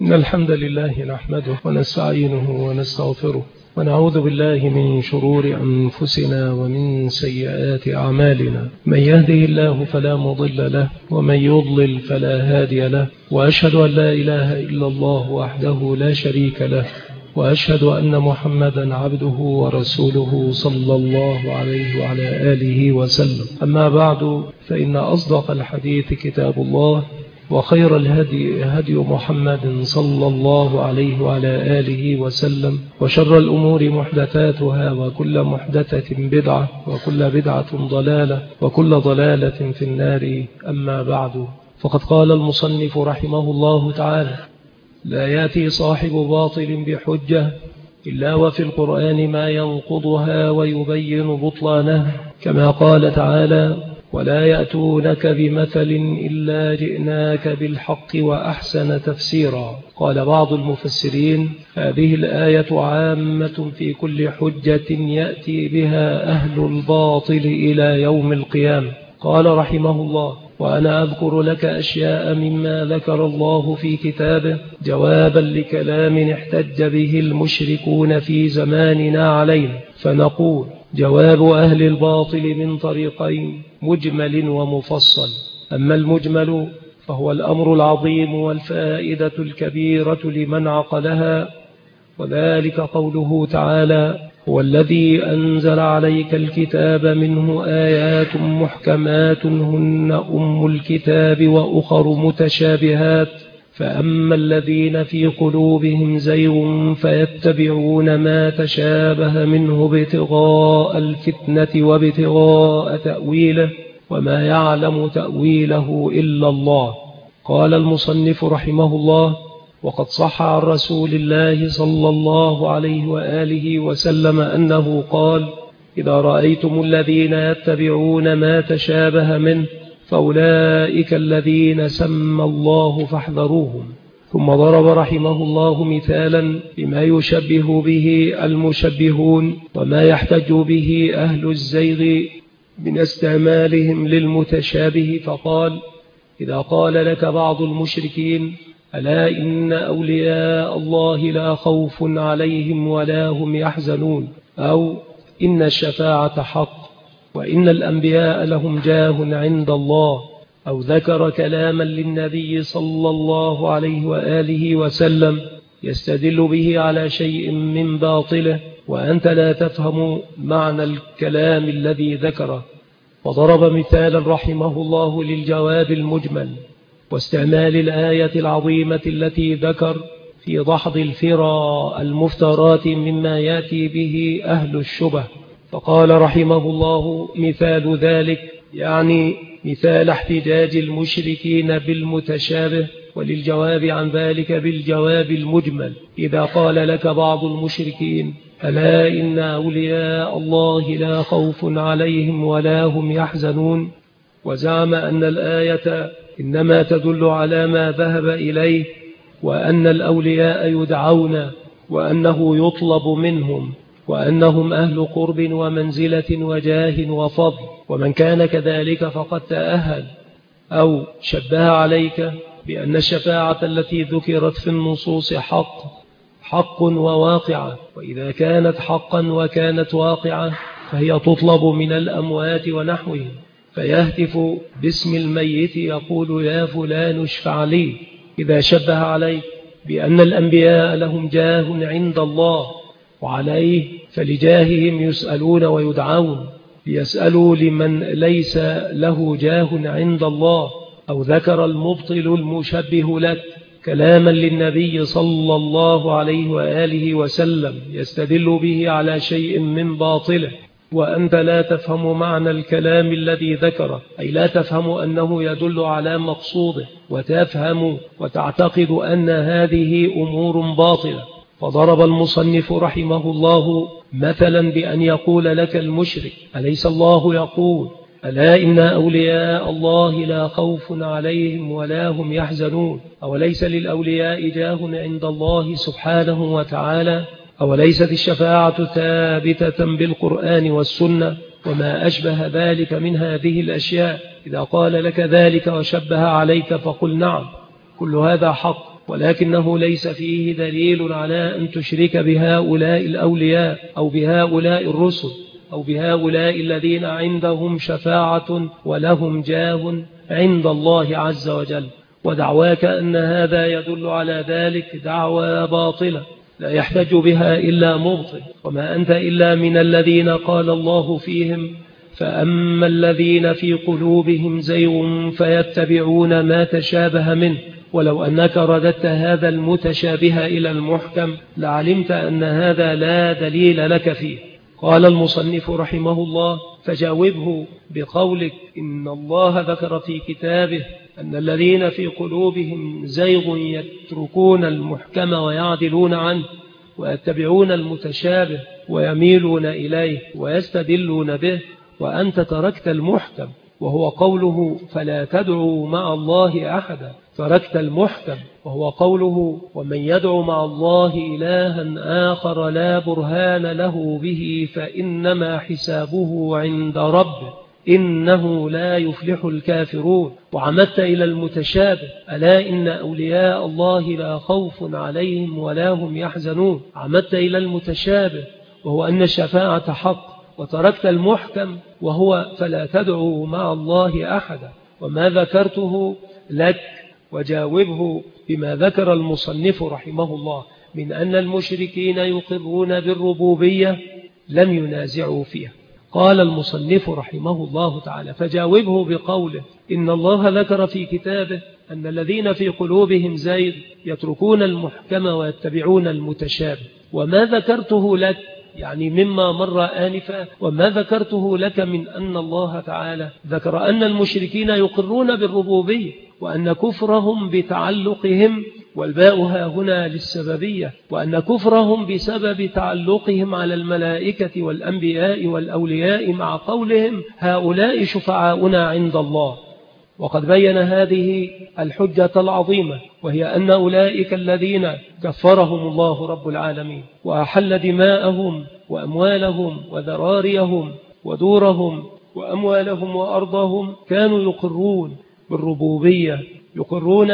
إن الحمد لله نحمده ونستعينه ونستغفره ونعوذ بالله من شرور أنفسنا ومن سيئات أعمالنا. من يهده الله فلا مضل له ومن يضلل فلا هادي له، وأشهد أن لا إله إلا الله وحده لا شريك له، وأشهد أن محمدا عبده ورسوله صلى الله عليه وعلى آله وسلم. أما بعد، فإن أصدق الحديث كتاب الله، وخير الهدي هدي محمد صلى الله عليه وعلى آله وسلم، وشر الأمور محدثاتها، وكل محدثة بدعة، وكل بدعة ضلالة، وكل ضلالة في النار. أما بعد، فقد قال المصنف رحمه الله تعالى: لا يأتي صاحب باطل بحجة إلا وفي القرآن ما ينقضها ويبين بطلانه، كما قال تعالى: ولا يأتونك بمثل إلا جئناك بالحق وأحسن تفسيرا. قال بعض المفسرين: هذه الآية عامة في كل حجة يأتي بها أهل الباطل إلى يوم القيامة. قال رحمه الله: وأنا أذكر لك أشياء مما ذكر الله في كتابه جوابا لكلام احتج به المشركون في زماننا علينا، فنقول: جواب أهل الباطل من طريقين: مجمل ومفصل. أما المجمل فهو الأمر العظيم والفائدة الكبيرة لمن عقلها، وذلك قوله تعالى: هو الذي أنزل عليك الكتاب منه آيات محكمات هن أم الكتاب وأخر متشابهات، فأما الذين في قلوبهم زيغ فيتبعون ما تشابه منه ابتغاء الفتنة وابتغاء تأويله وما يعلم تأويله إلا الله. قال المصنف رحمه الله: وقد صح عن رسول الله صلى الله عليه وآله وسلم أنه قال: إذا رأيتم الذين يتبعون ما تشابه منه فأولئك الذين سمى الله فاحذروهم. ثم ضرب رحمه الله مثالا بما يشبه به المشبهون وما يحتج به أهل الزيغ من استعمالهم للمتشابه، فقال: إذا قال لك بعض المشركين: ألا إن أولياء الله لا خوف عليهم ولا هم يحزنون، أو إن الشفاعة حق، وإن الأنبياء لهم جاه عند الله، أو ذكر كلاما للنبي صلى الله عليه وآله وسلم يستدل به على شيء من باطله، وأنت لا تفهم معنى الكلام الذي ذكره. وضرب مثالا رحمه الله للجواب المجمل واستعمال الآية العظيمة التي ذكر في دحض الفرى المفترات مما يأتي به أهل الشبه، فقال رحمه الله: مثال ذلك يعني مثال احتجاج المشركين بالمتشابه، وللجواب عن ذلك بالجواب المجمل. إذا قال لك بعض المشركين: ألا إن أولياء الله لا خوف عليهم ولا هم يحزنون، وزعم أن الآية إنما تدل على ما ذهب إليه، وأن الأولياء يدعون، وأنه يطلب منهم، وأنهم أهل قرب ومنزلة وجاه وفضل، ومن كان كذلك فقد تأهل. أو شبه عليك بأن الشفاعة التي ذكرت في النصوص حق وواقعة، وإذا كانت حقا وكانت واقعة فهي تطلب من الأموات ونحوهم، فيهتف باسم الميت يقول: يا فلان اشفع لي. إذا شبه عليك بأن الأنبياء لهم جاه عند الله وعليه، فلجاههم يسألون ويدعون، ليسألوا لمن ليس له جاه عند الله. أو ذكر المبطل المشبه لك كلاما للنبي صلى الله عليه وآله وسلم يستدل به على شيء من باطله، وأنت لا تفهم معنى الكلام الذي ذكره، أي لا تفهم أنه يدل على مقصوده، وتفهم وتعتقد أن هذه أمور باطلة. فضرب المصنف رحمه الله مثلا بأن يقول لك المشرك: أليس الله يقول: ألا إن أولياء الله لا خوف عليهم ولا هم يحزنون؟ أوليس للأولياء جاه عند الله سبحانه وتعالى؟ أوليست الشفاعة ثابتة بالقرآن والسنة وما أشبه ذلك من هذه الأشياء؟ إذا قال لك ذلك وشبه عليك فقل: نعم، كل هذا حق، ولكنه ليس فيه دليل على أن تشرك بهؤلاء الأولياء أو بهؤلاء الرسل أو بهؤلاء الذين عندهم شفاعة ولهم جاه عند الله عز وجل. ودعواك أن هذا يدل على ذلك دعوى باطلة لا يحتج بها إلا مبطل، وما أنت إلا من الذين قال الله فيهم: فأما الذين في قلوبهم زيغ فيتبعون ما تشابه منه. ولو أنك رددت هذا المتشابه إلى المحكم لعلمت أن هذا لا دليل لك فيه. قال المصنف رحمه الله: فجاوبه بقولك إن الله ذكر في كتابه أن الذين في قلوبهم زيغ يتركون المحكم ويعدلون عنه ويتبعون المتشابه ويميلون إليه ويستدلون به، وأنت تركت المحكم وهو قوله فلا تدعوا مع الله أحدا. تركت المحكم وهو قوله ومن يدعو مع الله إلها آخر لا برهان له به فإنما حسابه عند ربه إنه لا يفلح الكافرون. وعمدت إلى المتشابه: ألا إن أولياء الله لا خوف عليهم ولا هم يحزنون. عمدت إلى المتشابه وهو أن الشفاعة حق، وتركت المحكم وهو فلا تدعوا مع الله أحدا. وما ذكرته لك وجاوبه بما ذكر المصنف رحمه الله من أن المشركين يقرون بالربوبية لم ينازعوا فيها. قال المصنف رحمه الله تعالى: فجاوبه بقوله إن الله ذكر في كتابه أن الذين في قلوبهم زيغ يتركون المحكم ويتبعون المتشابه. وما ذكرته لك يعني مما مر آنفا، وما ذكرته لك من أن الله تعالى ذكر أن المشركين يقرون بالربوبية وأن كفرهم بتعلقهم، والباء ها هنا للسببية، وأن كفرهم بسبب تعلقهم على الملائكة والأنبياء والأولياء مع قولهم هؤلاء شفعاؤنا عند الله. وقد بين هذه الحجة العظيمة، وهي أن أولئك الذين كفرهم الله رب العالمين وأحل دماءهم وأموالهم وذراريهم ودورهم وأموالهم وأرضهم كانوا يقرون بالربوبية، يقرون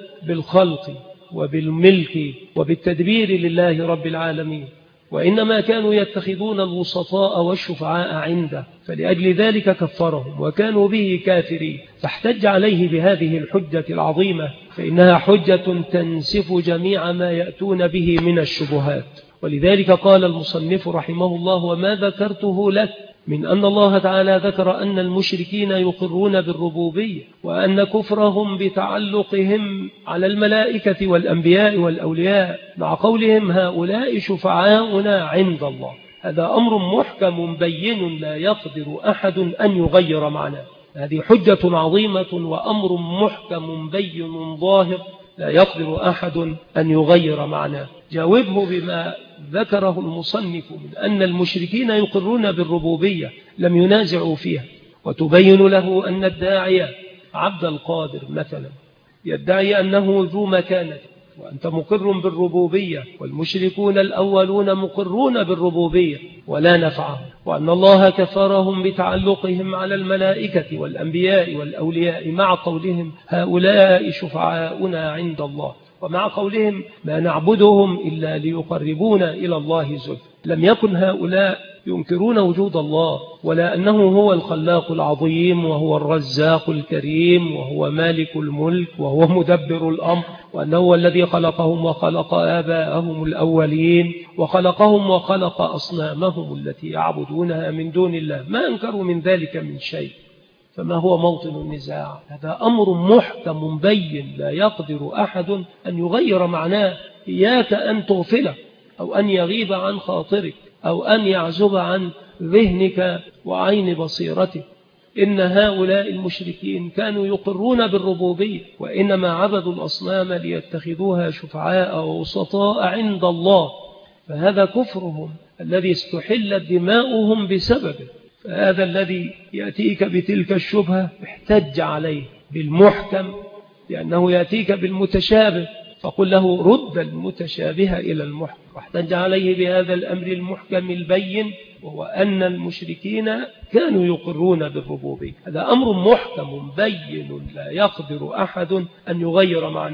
بالخلق وبالملك وبالتدبير لله رب العالمين، وإنما كانوا يتخذون الوسطاء والشفعاء عنده، فلأجل ذلك كفرهم وكانوا به كافرين. فاحتج عليه بهذه الحجة العظيمة، فإنها حجة تنسف جميع ما يأتون به من الشبهات. ولذلك قال المصنف رحمه الله: وما ذكرته لك من أن الله تعالى ذكر أن المشركين يقرون بالربوبية وأن كفرهم بتعلقهم على الملائكة والأنبياء والأولياء مع قولهم هؤلاء شفعاؤنا عند الله، هذا أمر محكم بين لا يقدر أحد أن يغير معناه. هذه حجة عظيمة وأمر محكم بين ظاهر لا يقدر أحد أن يغير معناه. جاوبه بما ذكره المصنف من أن المشركين يقرون بالربوبية لم ينازعوا فيها، وتبين له أن الداعية عبد القادر مثلا يدعي أنه ذو مكانة وأنت مقر بالربوبية، والمشركون الأولون مقرون بالربوبية ولا نفعهم، وأن الله كفرهم بتعلقهم على الملائكة والأنبياء والأولياء مع قولهم هؤلاء شفعاؤنا عند الله، ومع قولهم ما نعبدهم إلا ليقربونا إلى الله زلفى. لم يكن هؤلاء ينكرون وجود الله ولا أنه هو الخلاق العظيم وهو الرزاق الكريم وهو مالك الملك وهو مدبر الأمر، وأنه هو الذي خلقهم وخلق آباءهم الأولين وخلقهم وخلق أصنامهم التي يعبدونها من دون الله، ما أنكروا من ذلك من شيء. فما هو موطن النزاع؟ هذا أمر محكم بين لا يقدر أحد أن يغير معناه. إياك أن تغفله أو أن يغيب عن خاطرك أو أن يعزب عن ذهنك وعين بصيرتك. إن هؤلاء المشركين كانوا يقرون بالربوبية، وإنما عبدوا الأصنام ليتخذوها شفعاء ووسطاء عند الله، فهذا كفرهم الذي استحلت دماؤهم بسببه. فهذا الذي يأتيك بتلك الشبهة احتج عليه بالمحكم لأنه يأتيك بالمتشابه، فقل له رد المتشابه إلى المحكم. واحتج عليه بهذا الأمر المحكم البين، وهو أن المشركين كانوا يقرون بالربوبية. هذا أمر محكم بين لا يقدر أحد أن يغير معناه.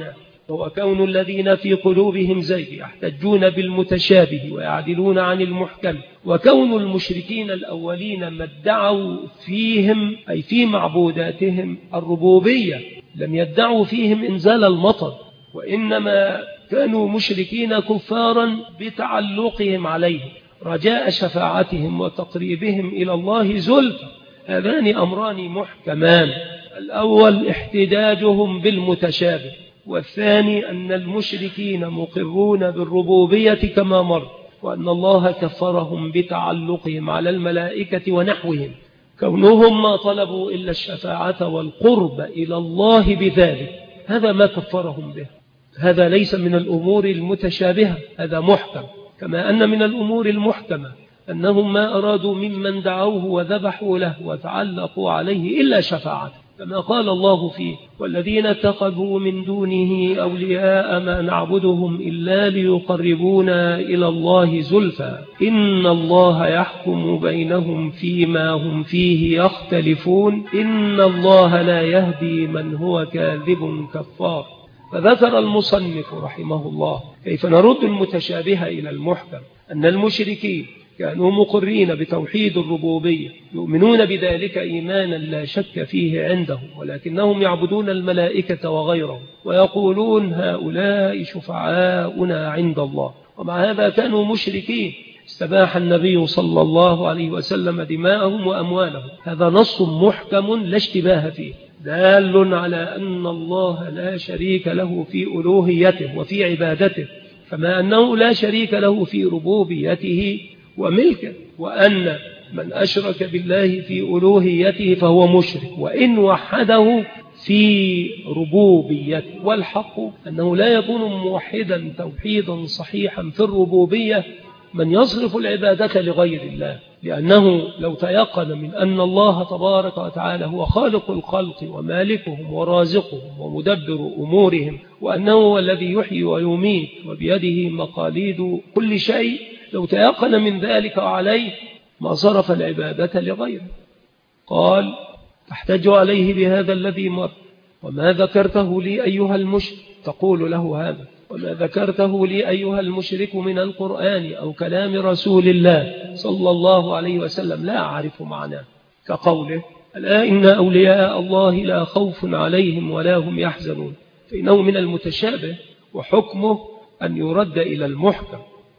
هو كون الذين في قلوبهم زيغ يحتجون بالمتشابه ويعدلون عن المحكم، وكون المشركين الأولين ما ادعوا فيهم أي في معبوداتهم الربوبية لم يدعوا فيهم إنزال المطر، وإنما كانوا مشركين كفارا بتعلقهم عليه رجاء شفاعتهم وتقريبهم إلى الله زلفى. هذان أمران محكمان، الأول احتجاجهم بالمتشابه، والثاني أن المشركين مقرون بالربوبية كما مر، وأن الله كفرهم بتعلقهم على الملائكة ونحوهم، كونهم ما طلبوا إلا الشفاعة والقرب إلى الله بذلك، هذا ما كفرهم به. هذا ليس من الأمور المتشابهة، هذا محكم. كما أن من الأمور المحكمة أنهم ما أرادوا ممن دعوه وذبحوا له وتعلقوا عليه إلا شفاعة، كما قال الله فيه: والذين اتخذوا من دونه أولياء ما نعبدهم إلا ليقربونا إلى الله زلفى إن الله يحكم بينهم فيما هم فيه يختلفون إن الله لا يهدي من هو كاذب كفار. فذكر المصنف رحمه الله كيف نرد المتشابه إلى المحكم، أن المشركين كانوا مقرين بتوحيد الربوبية، يؤمنون بذلك إيمانا لا شك فيه عندهم، ولكنهم يعبدون الملائكة وغيرهم ويقولون هؤلاء شفعاؤنا عند الله، ومع هذا كانوا مشركين. استباح النبي صلى الله عليه وسلم دماءهم وأموالهم، هذا نص محكم لا اشتباه فيه، دال على أن الله لا شريك له في ألوهيته وفي عبادته، كما أنه لا شريك له في ربوبيته وملكه، وأن من أشرك بالله في ألوهيته فهو مشرك وإن وحده في ربوبيته. والحق أنه لا يكون موحدا توحيدا صحيحا في الربوبية من يصرف العبادة لغير الله، لأنه لو تيقن من أن الله تبارك وتعالى هو خالق الخلق ومالكهم ورازقهم ومدبر أمورهم، وأنه هو الذي يحيي ويميت وبيده مقاليد كل شيء، لو تيقن من ذلك عليه ما صرف العبادة لغيره. قال: تحتج عليه بهذا الذي مر، وما ذكرته لي أيها المشرك، تقول له هذا: وما ذكرته لي أيها المشرك من القرآن أو كلام رسول الله صلى الله عليه وسلم لا أعرف معناه، كقوله: ألا إن أولياء الله لا خوف عليهم ولا هم يحزنون، فإنه من المتشابه وحكمه أن يرد إلى المحكم.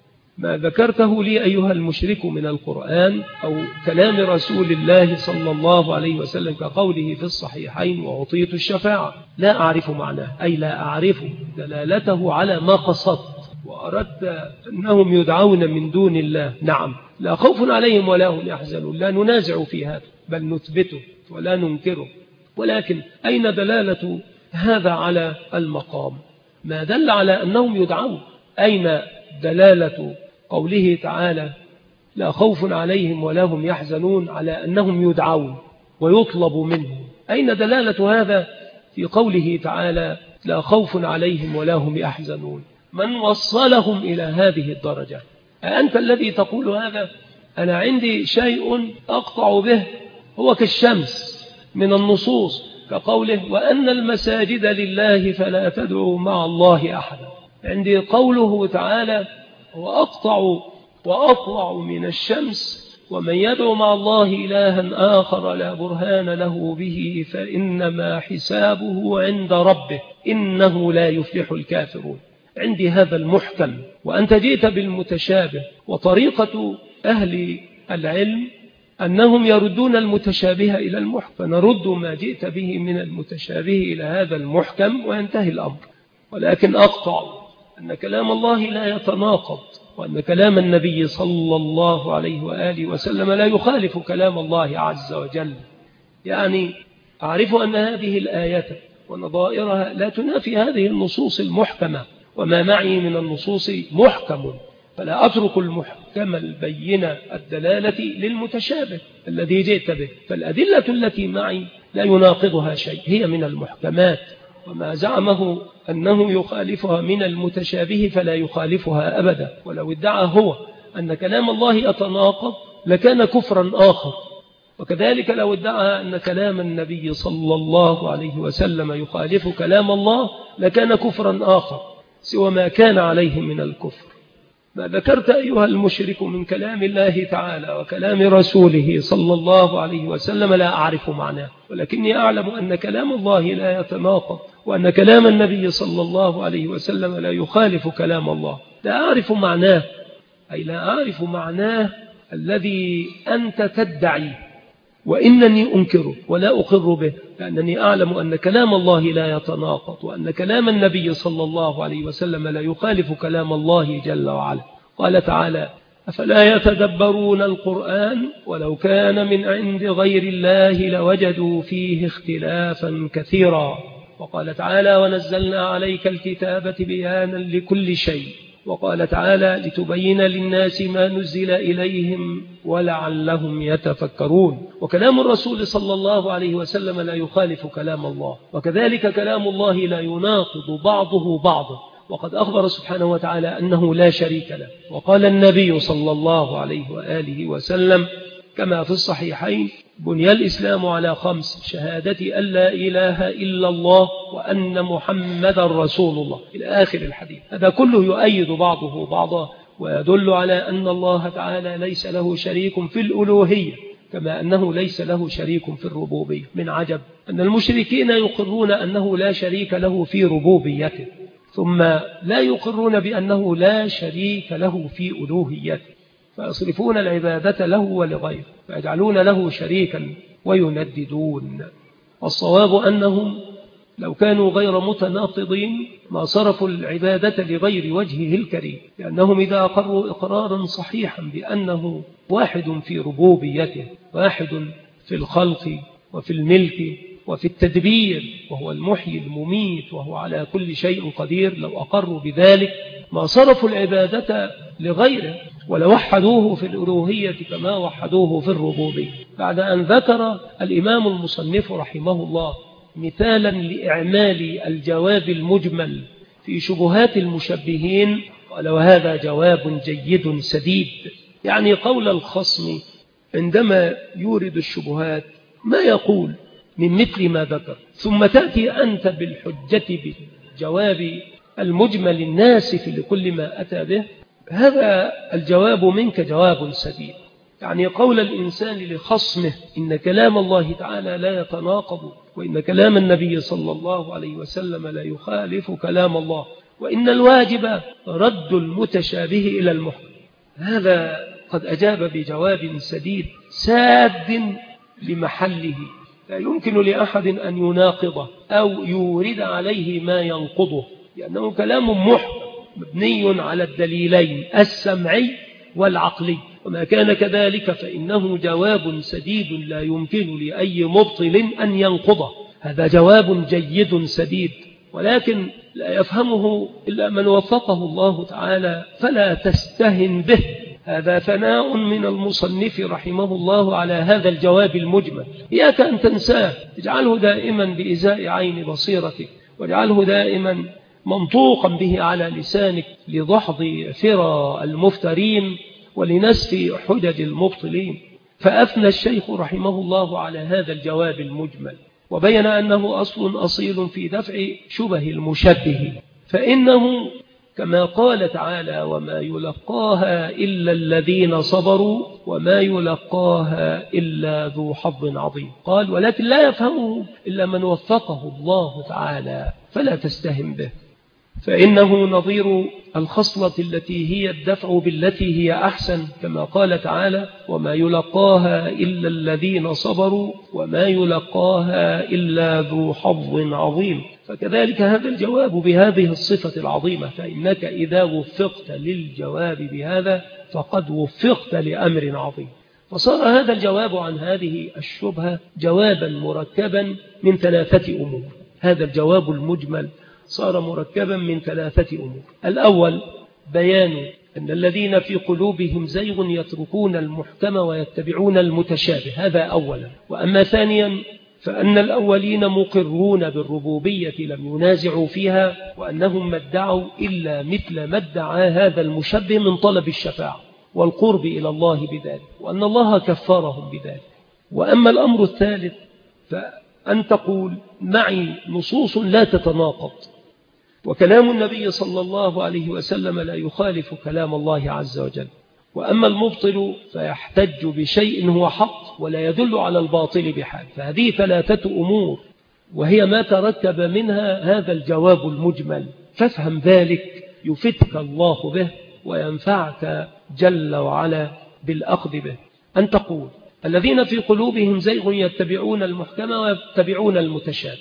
ما ذكرته لي أيها المشرك من القرآن أو كلام رسول الله صلى الله عليه وسلم كقوله في الصحيحين: وأعطيت الشفاعة، لا أعرف معناه، أي لا أعرف دلالته على ما قصدت، وأردت أنهم يدعون من دون الله. نعم، لا خوف عليهم ولا هم يحزنون، لا ننازع في هذا بل نثبته ولا ننكره، ولكن أين دلالة هذا على المقام؟ ما دل على أنهم يدعون؟ أين دلالة قوله تعالى: لا خوف عليهم ولا هم يحزنون، على أنهم يدعون ويطلب منهم؟ أين دلالة هذا في قوله تعالى: لا خوف عليهم ولا هم يحزنون؟ من وصلهم إلى هذه الدرجة؟ أنت الذي تقول هذا؟ أنا عندي شيء أقطع به هو كالشمس من النصوص، كقوله: وأن المساجد لله فلا تدعوا مع الله أحدا. عندي قوله تعالى: وأطلع من الشمس، ومن يدعو مع الله إلها آخر لا برهان له به فإنما حسابه عند ربه إنه لا يفلح الكافرون. عندي هذا المحكم، وأنت جئت بالمتشابه. وطريقة أهل العلم أنهم يردون المتشابه إلى المحكم، فنرد ما جئت به من المتشابه إلى هذا المحكم وينتهي الأمر. ولكن أقطع أن كلام الله لا يتناقض، وأن كلام النبي صلى الله عليه وآله وسلم لا يخالف كلام الله عز وجل. يعني أعرف أن هذه الآيات ونظائرها لا تنافي هذه النصوص المحكمة، وما معي من النصوص محكم، فلا أترك المحكم البينة الدلالة للمتشابه الذي جئت به، فالأدلة التي معي لا يناقضها شيء، هي من المحكمات، وما زعمه أنه يخالفها من المتشابه فلا يخالفها أبدا. ولو ادعى هو أن كلام الله يتناقض لكان كفرا آخر، وكذلك لو ادعى أن كلام النبي صلى الله عليه وسلم يخالف كلام الله لكان كفرا آخر سوى ما كان عليه من الكفر. ما ذكرت أيها المشرك من كلام الله تعالى وكلام رسوله صلى الله عليه وسلم لا أعرف معناه، ولكني أعلم أن كلام الله لا يتناقض، وأن كلام النبي صلى الله عليه وسلم لا يخالف كلام الله. لا أعرف معناه، أي لا أعرف معناه الذي أنت تدعي، وإنني أنكره ولا أقر به، لأنني أعلم أن كلام الله لا يتناقض، وأن كلام النبي صلى الله عليه وسلم لا يخالف كلام الله جل وعلا. قال تعالى: أفلا يتدبرون القرآن ولو كان من عند غير الله لوجدوا فيه اختلافا كثيرا. وقال تعالى: ونزلنا عليك الكتاب بيانا لكل شيء. وقال تعالى: لتبين للناس ما نزل إليهم ولعلهم يتفكرون. وكلام الرسول صلى الله عليه وسلم لا يخالف كلام الله، وكذلك كلام الله لا يناقض بعضه بعضا. وقد أخبر سبحانه وتعالى أنه لا شريك له. وقال النبي صلى الله عليه وآله وسلم كما في الصحيحين: بني الإسلام على 5: شهادة أن لا إله إلا الله وأن محمد رسول الله، إلى آخر الحديث. هذا كله يؤيد بعضه بعضا، ويدل على أن الله تعالى ليس له شريك في الألوهية كما أنه ليس له شريك في الربوبية. من عجب أن المشركين يقرون أنه لا شريك له في ربوبيته، ثم لا يقرون بأنه لا شريك له في ألوهيته، فيصرفون العبادة له ولغيره، فيجعلون له شريكا وينددون. والصواب أنهم لو كانوا غير متناقضين ما صرفوا العبادة لغير وجهه الكريم، لأنهم إذا أقروا إقرارا صحيحا بأنه واحد في ربوبيته، واحد في الخلق وفي الملك وفي التدبير، وهو المحيي المميت وهو على كل شيء قدير، لو أقروا بذلك ما صرفوا العبادة لغيره ولوحدوه في الألوهية كما وحدوه في الربوبية. بعد أن ذكر الإمام المصنف رحمه الله مثالا لإعمال الجواب المجمل في شبهات المشبهين، قال: وهذا جواب جيد سديد. يعني قول الخصم عندما يورد الشبهات ما يقول من مثل ما ذكر، ثم تأتي أنت بالحجة بالجواب المجمل الناسف لكل ما أتى به. هذا الجواب منك جواب سديد. يعني قول الإنسان لخصمه إن كلام الله تعالى لا يتناقض، وإن كلام النبي صلى الله عليه وسلم لا يخالف كلام الله، وإن الواجب رد المتشابه إلى المحكم، هذا قد أجاب بجواب سديد ساد لمحله، لا يمكن لأحد أن يناقضه أو يورد عليه ما ينقضه، لأنه كلام محكم مبني على الدليلين السمعي والعقلي، وما كان كذلك فإنه جواب سديد لا يمكن لأي مبطل أن ينقضه. هذا جواب جيد سديد، ولكن لا يفهمه إلا من وفقه الله تعالى، فلا تستهن به. هذا ثناء من المصنف رحمه الله على هذا الجواب المجمل، إياك أن تنساه، اجعله دائما بإزاء عين بصيرتك، واجعله دائما منطوقا به على لسانك لدحض ثرى المفترين ولنسف حجج المبطلين. فأثنى الشيخ رحمه الله على هذا الجواب المجمل، وبين أنه أصيل في دفع شبه المشبه، فإنه كما قال تعالى: وما يلقاها إلا الذين صبروا وما يلقاها إلا ذو حظ عظيم. قال: ولكن لا يفهمه إلا من وفقه الله تعالى، فلا تستهن به، فإنه نظير الخصلة التي هي الدفع بالتي هي أحسن، كما قال تعالى: وما يلقاها إلا الذين صبروا وما يلقاها إلا ذو حظ عظيم. فكذلك هذا الجواب بهذه الصفة العظيمة، فإنك إذا وفقت للجواب بهذا فقد وفقت لأمر عظيم. فصار هذا الجواب عن هذه الشبهة جوابا مركبا من 3 أمور. هذا الجواب المجمل صار مركبا من 3 أمور. الأول بيان أن الذين في قلوبهم زيغ يتركون المحكم ويتبعون المتشابه، هذا أولا. وأما ثانيا فأن الأولين مقرون بالربوبية لم ينازعوا فيها، وأنهم ما ادعوا إلا مثل ما ادعى هذا المشبه من طلب الشفاعة والقرب إلى الله بذلك، وأن الله كفرهم بذلك. وأما الأمر الثالث فأن تقول معي نصوص لا تتناقض، وكلام النبي صلى الله عليه وسلم لا يخالف كلام الله عز وجل. وأما المبطل فيحتج بشيء هو حق ولا يدل على الباطل بحال. فهذه ثلاثة أمور وهي ما ترتب منها هذا الجواب المجمل، فافهم ذلك يفتك الله به وينفعك جل وعلا بالأخذ به. أن تقول الذين في قلوبهم زيغ يتبعون المحكم ويتبعون المتشابه.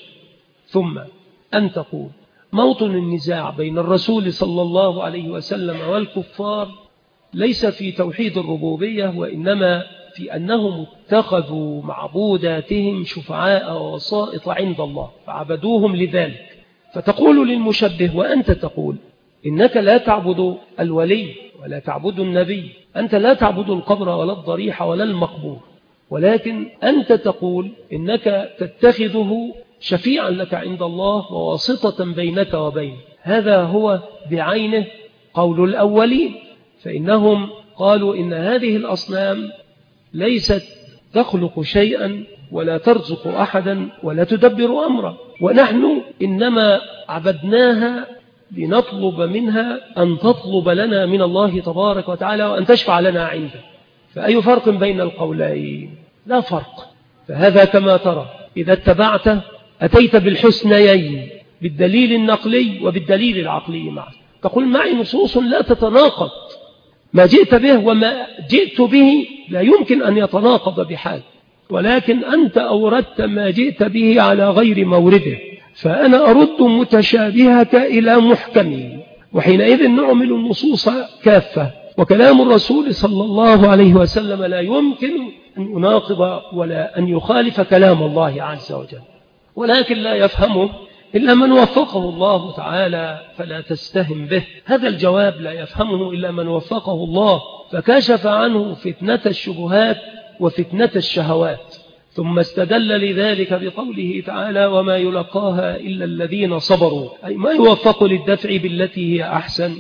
ثم أن تقول موطن النزاع بين الرسول صلى الله عليه وسلم والكفار ليس في توحيد الربوبية، وإنما في أنهم اتخذوا معبوداتهم شفعاء ووسائط عند الله فعبدوهم لذلك. فتقول للمشبه وأنت تقول إنك لا تعبد الولي ولا تعبد النبي، أنت لا تعبد القبر ولا الضريح ولا المقبور، ولكن أنت تقول إنك تتخذه شفيعا لك عند الله وواسطة بينك وبينه. هذا هو بعينه قول الأولين، فإنهم قالوا إن هذه الأصنام ليست تخلق شيئا ولا ترزق أحدا ولا تدبر أمرا، ونحن إنما عبدناها لنطلب منها أن تطلب لنا من الله تبارك وتعالى وأن تشفع لنا عنده. فأي فرق بين القولين؟ لا فرق. فهذا كما ترى إذا اتبعته أتيت بالحسنيين، بالدليل النقلي وبالدليل العقلي معا. تقول معي نصوص لا تتناقض، ما جئت به وما جئت به لا يمكن أن يتناقض بحال، ولكن أنت أوردت ما جئت به على غير مورده، فأنا أرد متشابهك إلى محكمه، وحينئذ نعمل النصوص كافة. وكلام الرسول صلى الله عليه وسلم لا يمكن أن يناقض ولا أن يخالف كلام الله عز وجل، ولكن لا يفهمه إلا من وفقه الله تعالى، فلا تستهم به. هذا الجواب لا يفهمه إلا من وفقه الله، فكشف عنه فتنة الشبهات وفتنة الشهوات. ثم استدل لذلك بقوله تعالى وما يلقاها إلا الذين صبروا، أي ما يوفق للدفع بالتي هي أحسن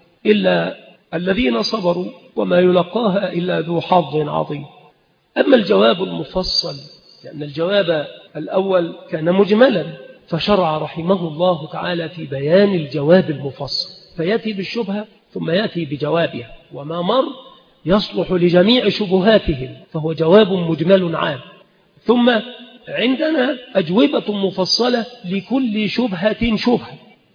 إلا الذين صبروا، وما يلقاها إلا ذو حظ عظيم. أما الجواب المفصل، لأن الجواب الأول كان مجملا، فشرع رحمه الله تعالى في بيان الجواب المفصل، فيأتي بالشبهة ثم يأتي بجوابها، وما مر يصلح لجميع شبهاتهم، فهو جواب مجمل عام. ثم عندنا أجوبة مفصلة لكل شبهة شبهة،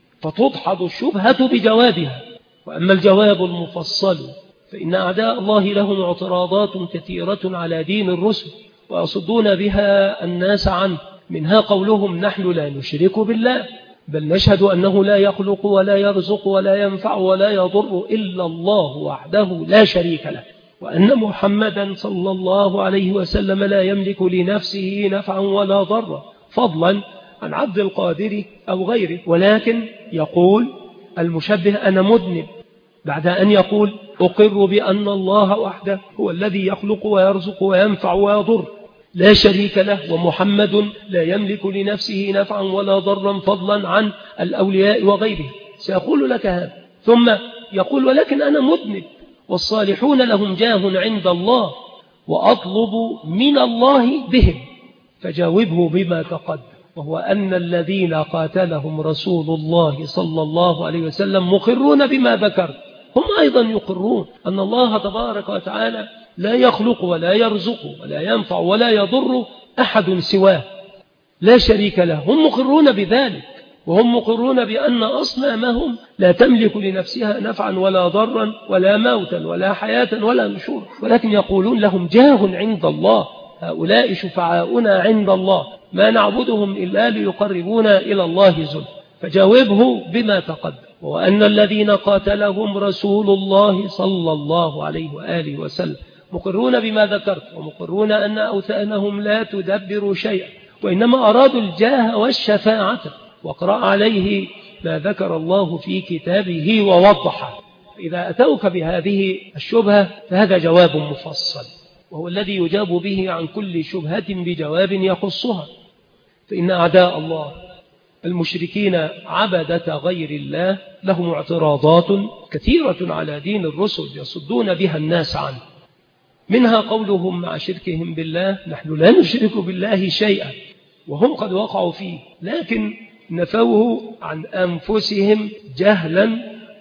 فتدحض الشبهة بجوابها. وأما الجواب المفصل فإن أعداء الله لهم اعتراضات كثيرة على دين الرسل ويصدون بها الناس عنه، منها قولهم نحن لا نشرك بالله بل نشهد أنه لا يخلق ولا يرزق ولا ينفع ولا يضر إلا الله وحده لا شريك له، وأن محمدا صلى الله عليه وسلم لا يملك لنفسه نفعا ولا ضرا فضلا عن عبد القادر أو غيره. ولكن يقول المشبه أنا مذنب بعد أن يقول أقر بأن الله وحده هو الذي يخلق ويرزق وينفع ويضر لا شريك له، ومحمد لا يملك لنفسه نفعا ولا ضرا فضلا عن الأولياء وغيره. سيقول لك هذا، ثم يقول ولكن أنا مذنب والصالحون لهم جاه عند الله وأطلب من الله بهم، فجاوبه بما تقدم، وهو أن الذين قاتلهم رسول الله صلى الله عليه وسلم مقرون بما ذكر، هم أيضا يقرون أن الله تبارك وتعالى لا يخلق ولا يرزق ولا ينفع ولا يضر أحد سواه لا شريك له، هم مقرون بذلك، وهم مقرون بأن أصنامهم لا تملك لنفسها نفعا ولا ضرا ولا موتا ولا حياة ولا نشور، ولكن يقولون لهم جاه عند الله، هؤلاء شفعاؤنا عند الله ما نعبدهم إلا ليقربونا إلى الله زلفى. فجاوبه بما تقدم، وأن الذين قاتلهم رسول الله صلى الله عليه وآله وسلم مقرون بما ذكرت، ومقرون أن أوثانهم لا تدبر شيئا وإنما أرادوا الجاه والشفاعة، واقرأ عليه ما ذكر الله في كتابه ووضحه. إذا أتوك بهذه الشبهة فهذا جواب مفصل، وهو الذي يجاب به عن كل شبهة بجواب يخصها. فإن أعداء الله المشركين عبدة غير الله لهم اعتراضات كثيرة على دين الرسل يصدون بها الناس عنه، منها قولهم مع شركهم بالله: نحن لا نشرك بالله شيئا، وهم قد وقعوا فيه، لكن نفوه عن أنفسهم جهلا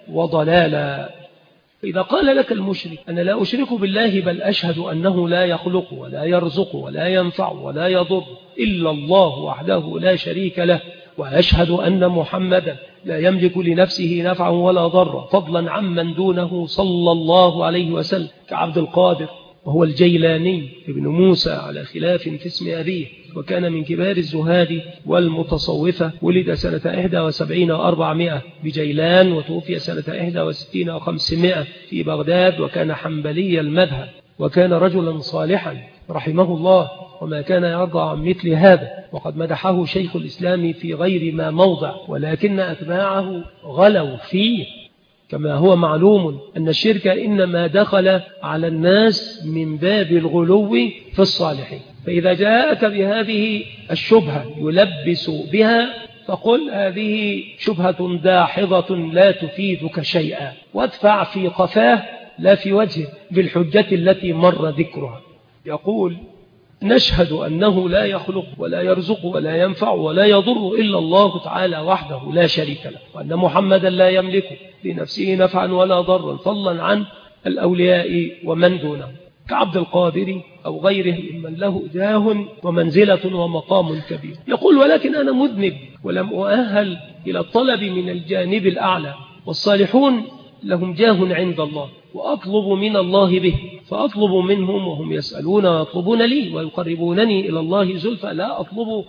وضلالا. فإذا قال لك المشرك: أنا لا أشرك بالله بل أشهد أنه لا يخلق ولا يرزق ولا ينفع ولا يضر إلا الله وحده لا شريك له، وأشهد أن محمدا لا يملك لنفسه نفعا ولا ضرا فضلا عمن دونه صلى الله عليه وسلم، كعبد القادر وهو الجيلاني ابن موسى على خلاف في اسم أبيه، وكان من كبار الزهاد والمتصوفة. ولد سنة 71 و400 بجيلان، وتوفي سنة 61 و500 في بغداد، وكان حنبلي المذهب، وكان رجلا صالحا رحمه الله، وما كان يرضى عن مثل هذا. وقد مدحه شيخ الإسلام في غير ما موضع، ولكن أتباعه غلوا فيه، كما هو معلوم أن الشرك إنما دخل على الناس من باب الغلو في الصالحين. فإذا جاءك بهذه الشبهة يلبس بها، فقل: هذه شبهة داحضة لا تفيدك شيئا، وادفع في قفاه لا في وجهه بالحجة التي مر ذكرها. يقول: نشهد أنه لا يخلق ولا يرزق ولا ينفع ولا يضر إلا الله تعالى وحده لا شريك له، وأن محمدا لا يملك لنفسه نفعا ولا ضرا فضلا عن الأولياء ومن دونه، كعبد القادر أو غيره ممن له جاه ومنزلة ومقام كبير. يقول: ولكن أنا مذنب ولم أؤهل إلى الطلب من الجانب الأعلى، والصالحون لهم جاه عند الله، وأطلب من الله به، فأطلب منهم وهم يسألون ويطلبون لي ويقربونني إلى الله زلفى. لا أطلب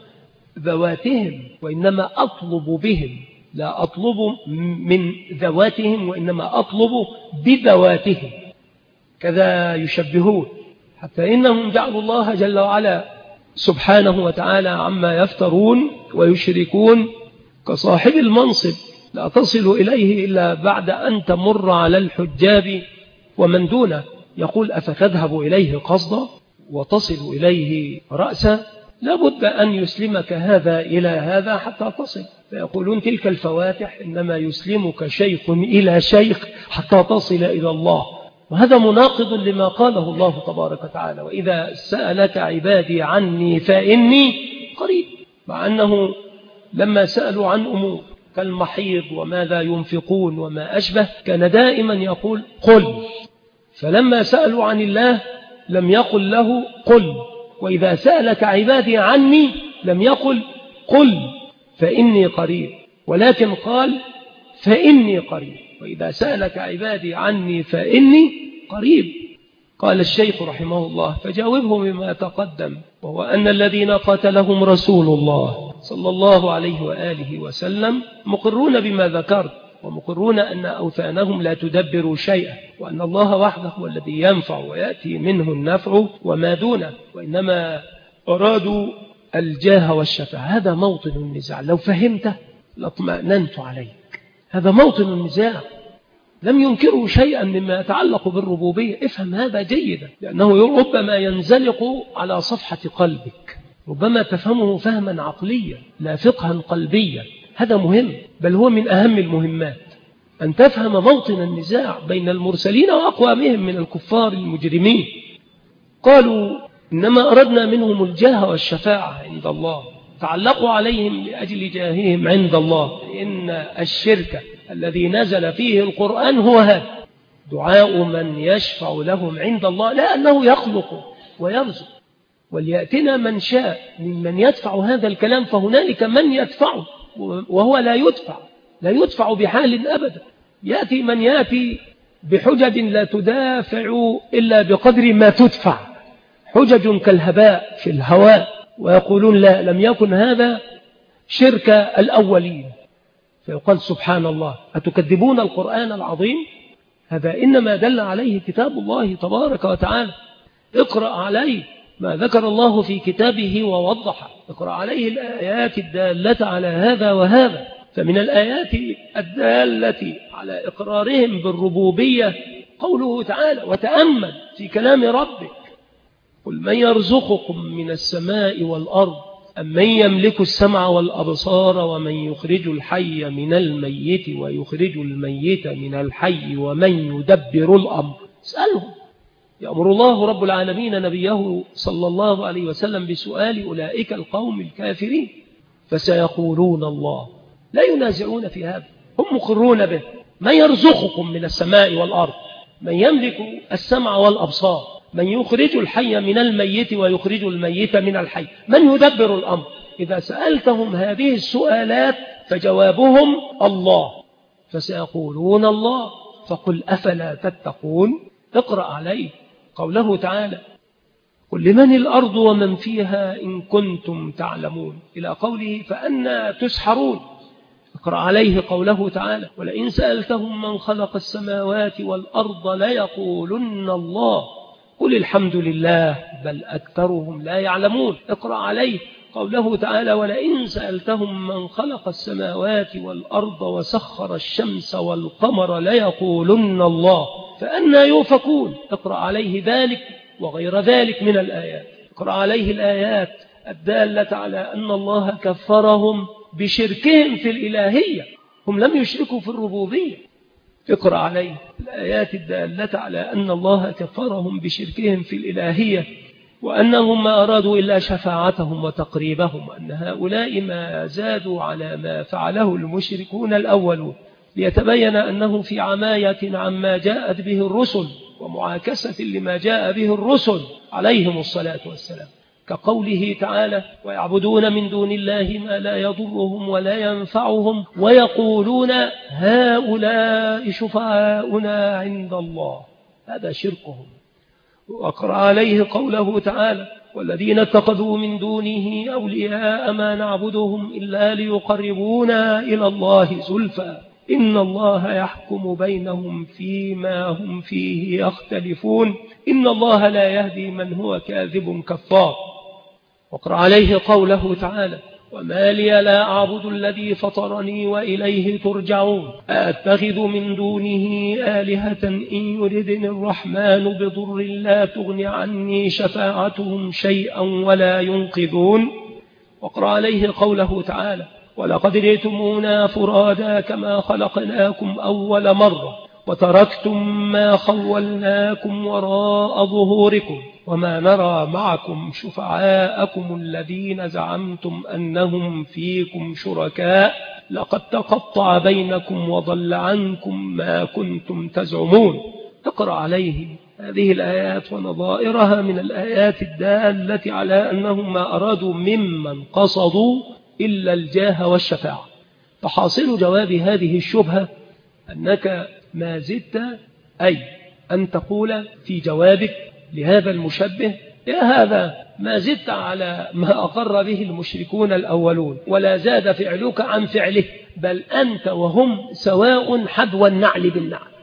ذواتهم وإنما أطلب بهم، لا أطلب من ذواتهم وإنما أطلب بذواتهم. كذا يشبهون، حتى إنهم جعلوا الله جل وعلا سبحانه وتعالى عما يفترون ويشركون كصاحب المنصب لا تصل إليه إلا بعد أن تمر على الحجاب ومن دونه. يقول: أفتذهب إليه قصدا وتصل إليه رأسا؟ لابد أن يسلمك هذا إلى هذا حتى تصل. فيقولون: تلك الفواتح إنما يسلمك شيخ إلى شيخ حتى تصل إلى الله. وهذا مناقض لما قاله الله تبارك وتعالى: وإذا سألك عبادي عني فإني قريب. مع أنه لما سألوا عن أمور كالمحيض وماذا ينفقون وما أشبه كان دائما يقول: قل. فلما سألوا عن الله لم يقل له قل. وإذا سألك عبادي عني لم يقل قل فإني قريب، ولكن قال فإني قريب. وإذا سألك عبادي عني فإني قريب. قال الشيخ رحمه الله: فجاوبهم بما تقدم، وهو أن الذين قاتلهم رسول الله صلى الله عليه وآله وسلم مقرون بما ذكرت، ومقرون أن أوثانهم لا تدبر شيئا، وأن الله وحده هو الذي ينفع ويأتي منه النفع وما دونه، وإنما أرادوا الجاه والشفاعة. هذا موطن النزاع، لو فهمته لاطمأننت عليك. هذا موطن النزاع، لم ينكروا شيئا مما يتعلق بالربوبية. افهم هذا جيدا، لأنه ربما ينزلق على صفحة قلبك، ربما تفهمه فهما عقليا لا فقها قلبيا. هذا مهم، بل هو من أهم المهمات، أن تفهم موطن النزاع بين المرسلين وأقوامهم من الكفار المجرمين. قالوا: إنما أردنا منهم الجاه والشفاعة عند الله، تعلقوا عليهم لأجل جاههم عند الله. إن الشرك الذي نزل فيه القرآن هو هذا، دعاء من يشفع لهم عند الله، لا أنه يخلق ويرزق. وليأتنا من شاء ممن يدفع هذا الكلام، فهنالك من يدفعه وهو لا يدفع بحال أبدا. يأتي من يأتي بحجج لا تدافع إلا بقدر ما تدفع، حجج كالهباء في الهواء، ويقولون: لا، لم يكن هذا شرك الأولين. فيقال: سبحان الله، أتكذبون القرآن العظيم؟ هذا إنما دل عليه كتاب الله تبارك وتعالى. اقرأ عليه ما ذكر الله في كتابه ووضح، اقرأ عليه الآيات الدالة على هذا وهذا. فمن الآيات الدالة على إقرارهم بالربوبية قوله تعالى: وتأمل في كلام ربك: قل من يرزقكم من السماء والأرض أم من يملك السمع والأبصار ومن يخرج الحي من الميت ويخرج الميت من الحي ومن يدبر الأمر. اسألهم يأمر الله رب العالمين نبيه صلى الله عليه وسلم بسؤال أولئك القوم الكافرين، فسيقولون الله، لا ينازعون في هذا، هم مقرون به. من يرزقكم من السماء والأرض، من يملك السمع والأبصار، من يخرج الحي من الميت ويخرج الميت من الحي، من يدبر الأمر. إذا سألتهم هذه السؤالات فجوابهم الله، فسيقولون الله، فقل أفلا تتقون. اقرأ عليه قوله تعالى قل لمن الأرض ومن فيها إن كنتم تعلمون، إلى قوله فأنى تسحرون. اقرأ عليه قوله تعالى ولئن سألتهم من خلق السماوات والأرض ليقولن الله قل الحمد لله بل أكثرهم لا يعلمون. اقرأ عليه قوله تعالى ولئن سألتهم من خلق السماوات والأرض وسخر الشمس والقمر ليقولن الله فأنى يؤفكون. اقرأ عليه ذلك وغير ذلك من الآيات. اقرأ عليه الآيات الدالة على أن الله كفرهم بشركهم في الإلهية، هم لم يشركوا في الربوبية. اقرأ عليه الآيات الدالة على أن الله كفرهم بشركهم في الإلهية، وأنهم ما أرادوا إلا شفاعتهم وتقريبهم، وأن هؤلاء ما زادوا على ما فعله المشركون الأولون، ليتبين أنه في عماية عما جاءت به الرسل ومعاكسة لما جاء به الرسل عليهم الصلاة والسلام، كقوله تعالى ويعبدون من دون الله ما لا يضرهم ولا ينفعهم ويقولون هؤلاء شفعاؤنا عند الله، هذا شركهم. وأقرأ عليه قوله تعالى والذين اتخذوا من دونه أولياء ما نعبدهم إلا ليقربونا إلى الله زلفى إن الله يحكم بينهم فيما هم فيه يختلفون إن الله لا يهدي من هو كاذب كفار. واقرأ عليه قوله تعالى وما لي لا أعبد الذي فطرني وإليه ترجعون أأتخذ من دونه آلهة إن يردني الرحمن بضر لا تغن عني شفاعتهم شيئا ولا ينقذون. واقرأ عليه قوله تعالى ولقد جئتمونا فرادا كما خلقناكم أول مرة وتركتم ما خولناكم وراء ظهوركم وما نرى معكم شفعاءكم الذين زعمتم أنهم فيكم شركاء لقد تقطع بينكم وضل عنكم ما كنتم تزعمون. اقرأ عليه هذه الآيات ونظائرها من الآيات الدالة على أنهم ما أرادوا ممن قصدوا إلا الجاه والشفاعة. فحاصل جواب هذه الشبهة أنك ما زدت، أي أن تقول في جوابك لهذا المشبه يا هذا ما زدت على ما أقر به المشركون الأولون ولا زاد فعلك عن فعله، بل أنت وهم سواء حذو النعل بالنعل.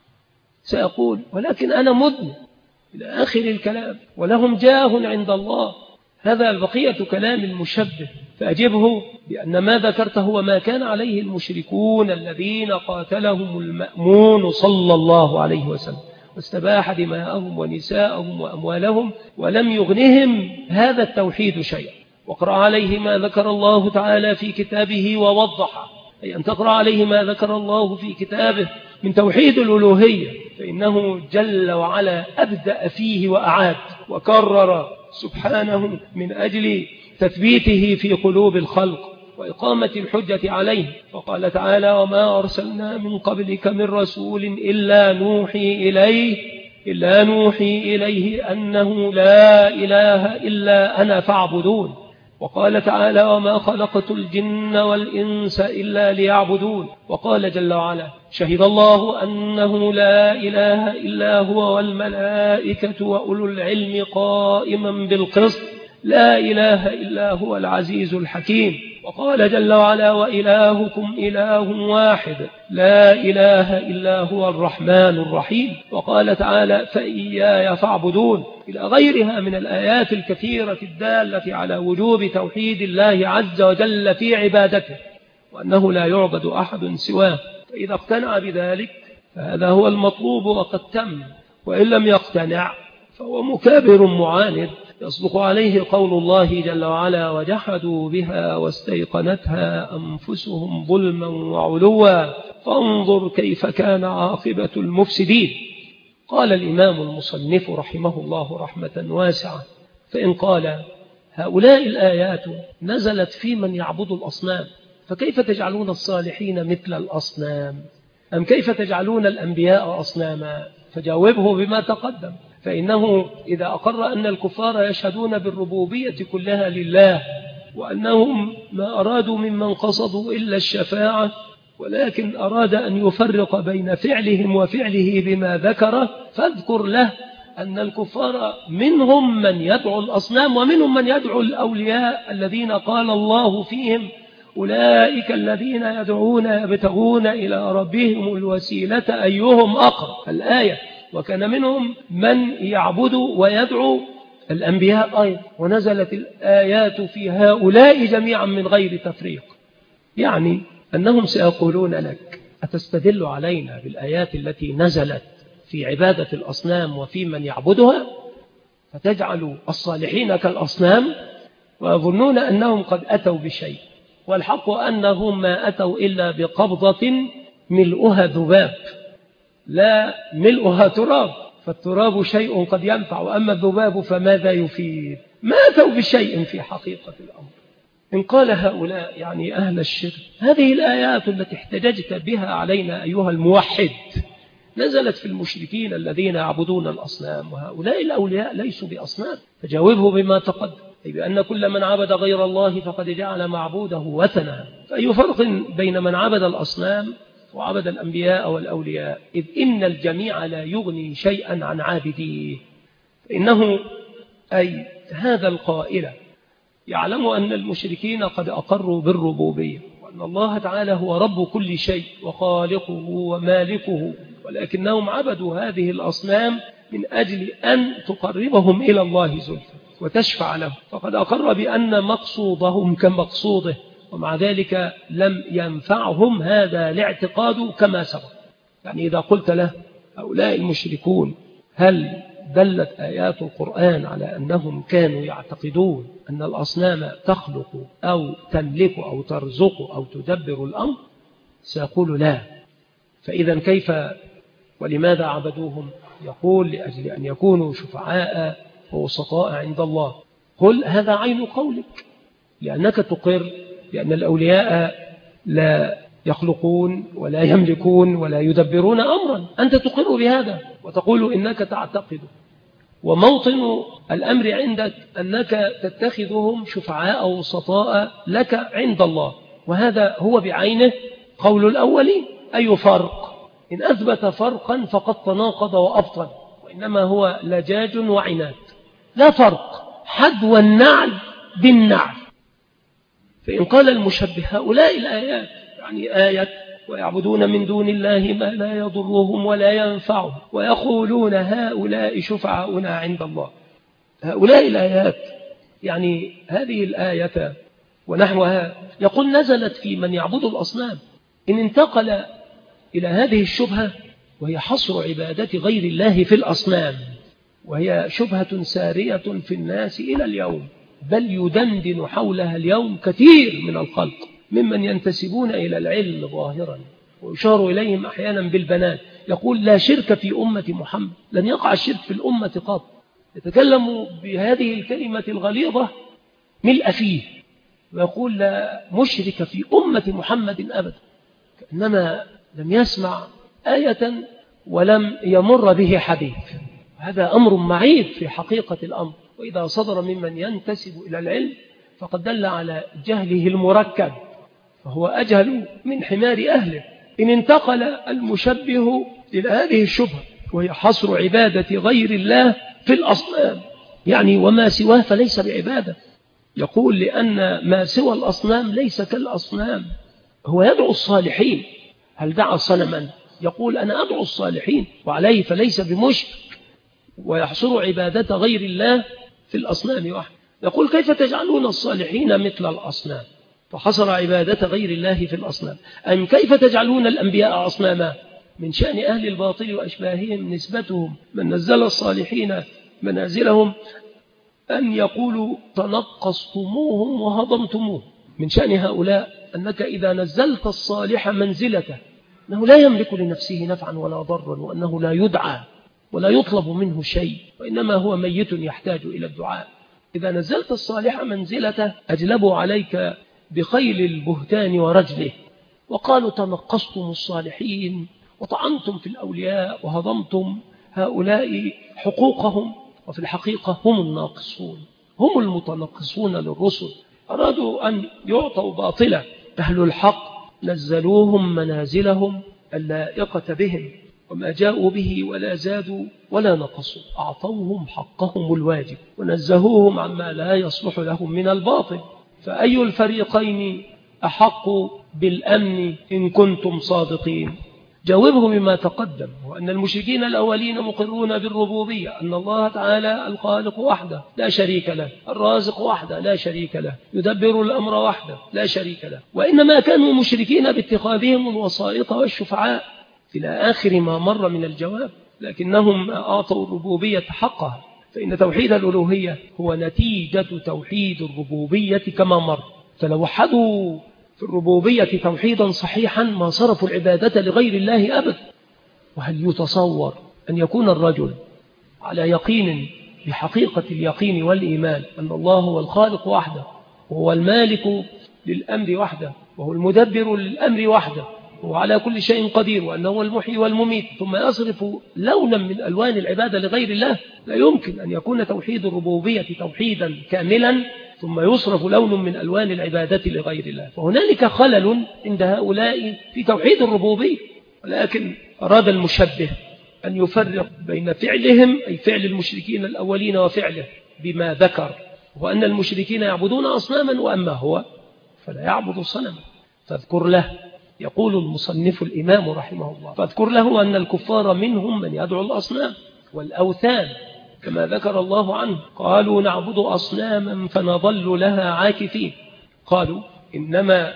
سأقول ولكن أنا مذنب إلى آخر الكلام ولهم جاه عند الله، هذا بقية كلام المشبه، فأجبه بأن ما ذكرته هو ما كان عليه المشركون الذين قاتلهم المأمون صلى الله عليه وسلم واستباح دماءهم ونساءهم وأموالهم ولم يغنهم هذا التوحيد شيئا. واقرأ عليه ما ذكر الله تعالى في كتابه ووضح، أي أن تقرأ عليه ما ذكر الله في كتابه من توحيد الألوهية، فإنه جل وعلا أبدأ فيه وأعاد وكرر سبحانه من أجل تثبيته في قلوب الخلق وإقامة الحجة عليه. وقال تعالى وما أرسلنا من قبلك من رسول إلا نوحي إليه أنه لا إله إلا أنا فاعبدون. وقال تعالى وما خلقت الجن والإنس إلا ليعبدون. وقال جل وعلا شهد الله أنه لا إله إلا هو والملائكة وأولو العلم قائما بالقسط لا إله إلا هو العزيز الحكيم. وقال جل وعلا وإلهكم إله واحد لا إله إلا هو الرحمن الرحيم. وقال تعالى فإياي فاعبدون، إلى غيرها من الآيات الكثيرة الدالة على وجوب توحيد الله عز وجل في عبادته وأنه لا يعبد أحد سواه. فإذا اقتنع بذلك فهذا هو المطلوب وقد تم، وإن لم يقتنع فهو مكابر معاند. يصدق عليه قول الله جل وعلا وجحدوا بها واستيقنتها أنفسهم ظلما وعلوا فانظر كيف كان عاقبة المفسدين. قال الإمام المصنف رحمه الله رحمة واسعة: فإن قال هؤلاء الآيات نزلت في من يعبد الأصنام، فكيف تجعلون الصالحين مثل الأصنام؟ أم كيف تجعلون الأنبياء أصناما؟ فجاوبه بما تقدم، فإنه إذا أقر أن الكفار يشهدون بالربوبية كلها لله، وأنهم ما أرادوا ممن قصدوا إلا الشفاعة، ولكن أراد أن يفرق بين فعلهم وفعله بما ذكره، فاذكر له أن الكفار منهم من يدعو الأصنام ومنهم من يدعو الأولياء الذين قال الله فيهم: أولئك الذين يدعون يبتغون إلى ربهم الوسيلة أيهم أقرب الآية. وكان منهم من يعبد ويدعو الأنبياء أيضا، ونزلت الآيات في هؤلاء جميعا من غير تفريق. يعني أنهم سيقولون لك: أتستدل علينا بالآيات التي نزلت في عبادة الأصنام وفي من يعبدها، فتجعل الصالحين كالأصنام؟ ويظنون أنهم قد أتوا بشيء، والحق أنهم ما أتوا إلا بقبضة ملؤها ذباب لا ملؤها تراب، فالتراب شيء قد ينفع، وأما الذباب فماذا يفيد؟ ما أتوا بشيء في حقيقة الأمر. إن قال هؤلاء يعني أهل الشرك: هذه الآيات التي احتججت بها علينا أيها الموحد نزلت في المشركين الذين يعبدون الأصنام، وهؤلاء الأولياء ليسوا بأصنام، فجاوبه بما تقدم، أي بأن كل من عبد غير الله فقد جعل معبوده وثنا. فأي فرق بين من عبد الأصنام وعبد الأنبياء والأولياء، إذ إن الجميع لا يغني شيئا عن عابديه. إنه أي هذا القائل يعلم أن المشركين قد أقروا بالربوبية، وأن الله تعالى هو رب كل شيء وخالقه ومالكه، ولكنهم عبدوا هذه الأصنام من أجل أن تقربهم إلى الله زلفى وتشفع لهم، فقد أقر بأن مقصودهم كمقصوده، ومع ذلك لم ينفعهم هذا الاعتقاد كما سبق. يعني إذا قلت له هؤلاء المشركون: هل دلت آيات القرآن على أنهم كانوا يعتقدون أن الأصنام تخلق أو تملك أو ترزق أو تدبر الأمر؟ سيقول لا. فإذا كيف ولماذا عبدوهم؟ يقول: لأجل أن يكونوا شفعاء ووسطاء عند الله. قل هذا عين قولك، لأنك تقر بأن الأولياء لا يخلقون ولا يملكون ولا يدبرون أمرا، أنت تقر بهذا وتقول إنك تعتقد، وموطن الأمر عندك أنك تتخذهم شفعاء أو وسطاء لك عند الله، وهذا هو بعينه قول الأولين. أي فرق؟ إن أثبت فرقا فقد تناقض وأبطل، وإنما هو لجاج وعناد، لا فرق، حدو النعل بالنعل. فإن قال المشبه هؤلاء الآيات يعني آية ويعبدون من دون الله ما لا يضرهم ولا ينفعهم ويقولون هؤلاء شفعاؤنا عند الله، هؤلاء الآيات يعني هذه الآية ونحوها، يقول نزلت في من يعبد الأصنام. إن انتقل إلى هذه الشبهة وهي حصر عبادة غير الله في الأصنام، وهي شبهة سارية في الناس إلى اليوم، بل يدندن حولها اليوم كثير من الخلق ممن ينتسبون إلى العلم ظاهرا، ويشار إليهم أحيانا بالبنات، يقول لا شرك في أمة محمد، لن يقع الشرك في الأمة قط، يتكلم بهذه الكلمة الغليظة ملء فيه، ويقول لا مشرك في أمة محمد أبدا، كأنما لم يسمع آية ولم يمر به حديث. هذا أمر معيب في حقيقة الأمر، وإذا صدر ممن ينتسب إلى العلم فقد دل على جهله المركب، فهو أجهل من حمار أهله. إن انتقل المشبه إلى هذه الشبهة وهي حصر عبادة غير الله في الأصنام، يعني وما سواه فليس بعبادة، يقول لأن ما سوى الأصنام ليس كالأصنام، هو يدعو الصالحين. هل دعا صنما؟ يقول أنا أدعو الصالحين، وعليه فليس بمشرك، ويحصر عبادة غير الله في الأصنام وحده. يقول كيف تجعلون الصالحين مثل الأصنام؟ فحصر عبادة غير الله في الأصنام. أم كيف تجعلون الأنبياء أصناما؟ من شأن أهل الباطل وأشباههم نسبتهم من نزل الصالحين منازلهم أن يقولوا تنقصتموهم وهضمتموه. من شأن هؤلاء أنك إذا نزلت الصالح منزلته أنه لا يملك لنفسه نفعا ولا ضرا، وأنه لا يدعى ولا يطلب منه شيء، وإنما هو ميت يحتاج إلى الدعاء. إذا نزلت الصالح منزلته أجلبوا عليك بخيل البهتان ورجله، وقالوا تنقصتم الصالحين وطعنتم في الأولياء وهضمتم هؤلاء حقوقهم، وفي الحقيقة هم الناقصون، هم المتنقصون للرسل، أرادوا أن يعطوا باطلا. أهل الحق نزلوهم منازلهم اللائقة بهم، وما جاءوا به ولا زادوا ولا نقصوا، أعطوهم حقهم الواجب ونزهوهم عما لا يصلح لهم من الباطل. فأي الفريقين أحق بالأمن إن كنتم صادقين؟ جاوبه بما تقدم، وأن المشركين الأولين مقرون بالربوبية، أن الله تعالى الخالق وحده لا شريك له، الرازق وحده لا شريك له، يدبر الأمر وحده لا شريك له، وإنما كانوا مشركين باتخاذهم الوسائط والشفعاء إلى آخر ما مر من الجواب، لكنهم أعطوا الربوبية حقها. فإن توحيد الألوهية هو نتيجة توحيد الربوبية كما مر، فلو وحدوا في الربوبية توحيدا صحيحا ما صرفوا العبادة لغير الله أبدا. وهل يتصور أن يكون الرجل على يقين بحقيقة اليقين والإيمان أن الله هو الخالق وحده، وهو المالك للأمر وحده، وهو المدبر للأمر وحده، وهو على كل شيء قدير، وأنه هو المحيي والمميت، ثم يصرف لونا من ألوان العبادة لغير الله؟ لا يمكن أن يكون توحيد الربوبية توحيدا كاملا ثم يصرف لون من ألوان العبادة لغير الله. فهنالك خلل عند هؤلاء في توحيد الربوبية، ولكن أراد المشبه أن يفرق بين فعلهم أي فعل المشركين الأولين وفعله بما ذكر، وأن المشركين يعبدون أصناما وأما هو فلا يعبد صنما. فاذكر له، يقول المصنف الإمام رحمه الله، فاذكر له أن الكفار منهم من يدعو الأصنام والأوثان كما ذكر الله عنه، قالوا نعبد أصناما فنظل لها عاكفين. قالوا إنما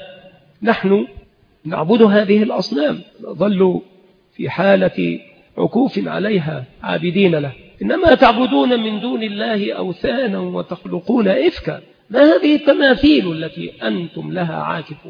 نحن نعبد هذه الأصنام، نظل في حالة عكوف عليها عابدين له، إنما تعبدون من دون الله أوثانا وتخلقون إفكا، ما هذه التماثيل التي أنتم لها عاكفون.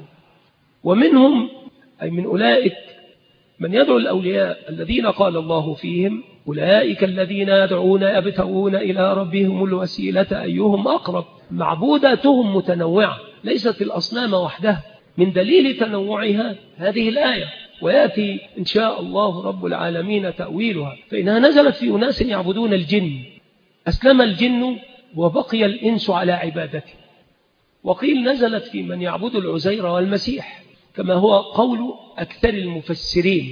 ومنهم أي من أولئك من يدعو الأولياء الذين قال الله فيهم أولئك الذين يدعون يبتغون إلى ربهم الوسيلة أيهم أقرب. معبوداتهم متنوعة، ليست الأصنام وحدها، من دليل تنوعها هذه الآية، ويأتي إن شاء الله رب العالمين تأويلها. فإنها نزلت في أناس يعبدون الجن، أسلم الجن وبقي الإنس على عبادته. وقيل نزلت في من يعبد العزير والمسيح، كما هو قول أكثر المفسرين،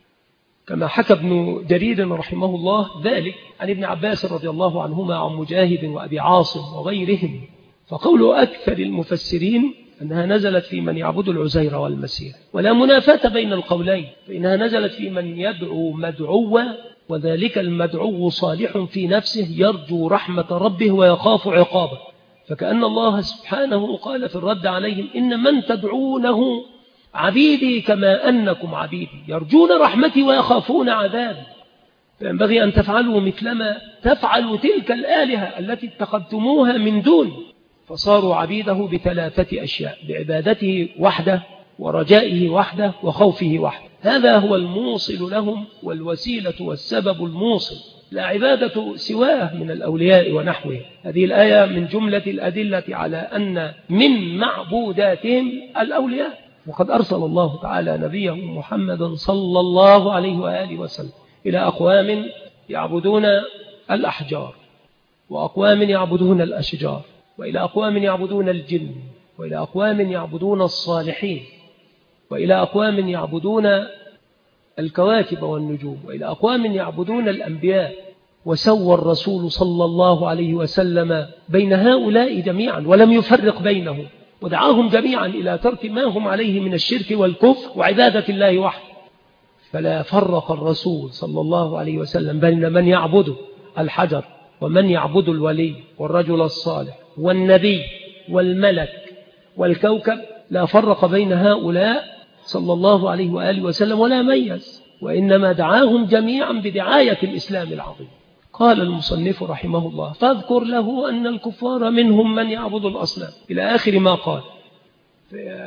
كما حكى ابن جرير رحمه الله ذلك عن ابن عباس رضي الله عنهما عن مجاهد وأبي عاصم وغيرهم. فقول أكثر المفسرين أنها نزلت في من يعبد العزير والمسيح، ولا منافاة بين القولين، فإنها نزلت في من يدعو مدعوا، وذلك المدعو صالح في نفسه يرجو رحمة ربه ويخاف عقابه، فكأن الله سبحانه قال في الرد عليهم إن من تدعونه عبيدي كما أنكم عبيدي يرجون رحمتي ويخافون عذابي، فينبغي أن تفعلوا مثلما تفعل تلك الآلهة التي اتخذتموها من دون. فصاروا عبيده بثلاثة أشياء: بعبادته وحده، ورجائه وحده، وخوفه وحده. هذا هو الموصل لهم والوسيلة والسبب الموصل، لا عبادة سواه من الأولياء ونحوه. هذه الآية من جملة الأدلة على أن من معبوداتهم الأولياء. وقد أرسل الله تعالى نبيه محمدا صلى الله عليه وآله وسلم إلى أقوام يعبدون الأحجار، وأقوام يعبدون الأشجار، وإلى أقوام يعبدون الجن، وإلى أقوام يعبدون الصالحين، وإلى أقوام يعبدون الكواكب والنجوم، وإلى أقوام يعبدون الأنبياء. وسوى الرسول صلى الله عليه وسلم بين هؤلاء جميعا ولم يفرق بينهم، ودعاهم جميعا إلى ترك ما هم عليه من الشرك والكفر وعبادة الله وحده. فلا فرق الرسول صلى الله عليه وسلم بين من يعبد الحجر ومن يعبد الولي والرجل الصالح والنبي والملك والكوكب، لا فرق بين هؤلاء صلى الله عليه وآله وسلم ولا ميز، وإنما دعاهم جميعا بدعاية الإسلام العظيم. قال المصنف رحمه الله: فاذكر له أن الكفار منهم من يعبد الأصنام، إلى آخر ما قال.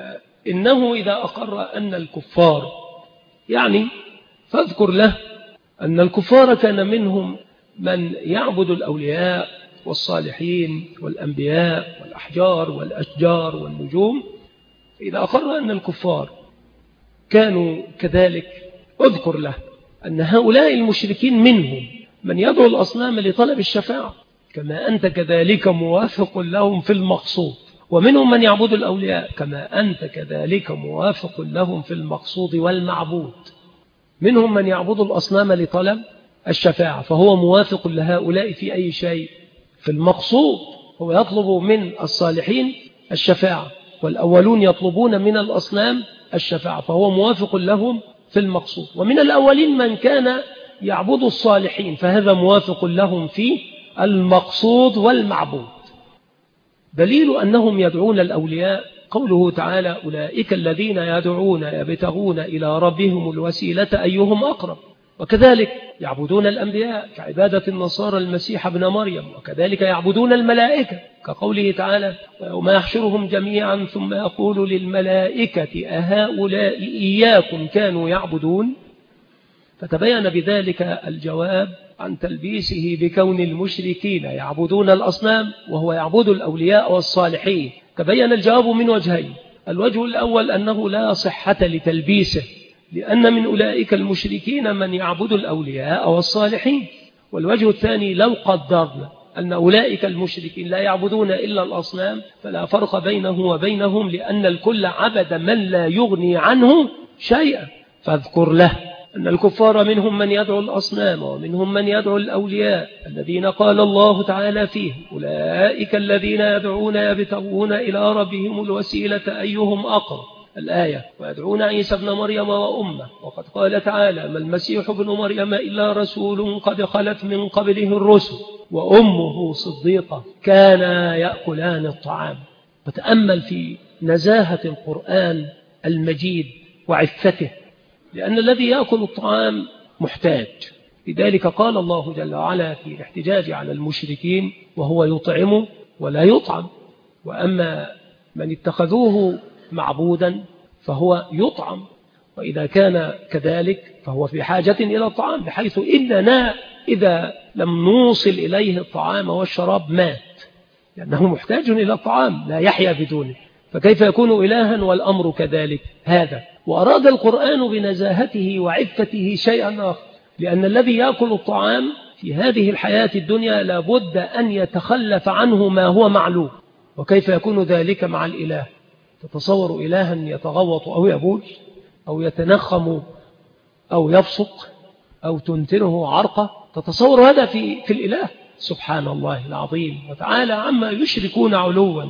إنه إذا أقر أن الكفار، يعني فاذكر له أن الكفار كان منهم من يعبد الأولياء والصالحين والأنبياء والأحجار والأشجار والنجوم. إذا أقر أن الكفار كانوا كذلك، أذكر له أن هؤلاء المشركين منهم من يدعو الأصنام لطلب الشفاعة كما أنت كذلك موافق لهم في المقصود، ومنهم من يعبد الأولياء كما أنت كذلك موافق لهم في المقصود والمعبود. منهم من يعبد الأصنام لطلب الشفاعة فهو موافق لهؤلاء في أي شيء؟ في المقصود. هو يطلب من الصالحين الشفاعة، والأولون يطلبون من الأصنام الشفاعة فهو موافق لهم في المقصود. ومن الأولين من كان يعبد الصالحين فهذا موافق لهم في المقصود والمعبود. دليل أنهم يدعون الأولياء قوله تعالى: أولئك الذين يدعون يبتغون إلى ربهم الوسيلة أيهم أقرب. وكذلك يعبدون الأنبياء كعبادة النصارى المسيح ابن مريم، وكذلك يعبدون الملائكة كقوله تعالى: ويوم يحشرهم جميعا ثم يقول للملائكة أهؤلاء إياكم كانوا يعبدون. فتبين بذلك الجواب عن تلبيسه بكون المشركين يعبدون الأصنام وهو يعبد الأولياء والصالحين. تبين الجواب من وجهين: الوجه الأول أنه لا صحة لتلبيسه، لأن من أولئك المشركين من يعبد الأولياء والصالحين. والوجه الثاني: لو قدرنا أن أولئك المشركين لا يعبدون إلا الأصنام فلا فرق بينه وبينهم، لأن الكل عبد من لا يغني عنه شيئا. فاذكر له أن الكفار منهم من يدعو الأصنام ومنهم من يدعو الأولياء الذين قال الله تعالى فيهم: أولئك الذين يدعون يبتغون إلى ربهم الوسيلة أيهم أقرب، الآية. ويدعون عيسى ابن مريم وأمه، وقد قال تعالى: ما المسيح ابن مريم إلا رسول قد خلت من قبله الرسل وأمه صديقة كانا يأكلان الطعام. وتأمل في نزاهة القرآن المجيد وعفته، لأن الذي يأكل الطعام محتاج. لذلك قال الله جل وعلا في الاحتجاج على المشركين: وهو يطعم ولا يطعم. وأما من اتخذوه معبودا فهو يطعم، وإذا كان كذلك فهو في حاجة إلى الطعام، بحيث إننا إذا لم نوصل إليه الطعام والشراب مات، لأنه محتاج إلى الطعام لا يحيا بدونه، فكيف يكون إلها والأمر كذلك؟ هذا. وأراد القرآن بنزاهته وعفته شيئا آخر، لأن الذي يأكل الطعام في هذه الحياة الدنيا لابد أن يتخلف عنه ما هو معلوم. وكيف يكون ذلك مع الإله؟ تتصور إلها يتغوط أو يبول أو يتنخم أو يبصق أو تنتنه عرقة؟ تتصور هذا في الإله؟ سبحان الله العظيم وتعالى عما يشركون علوا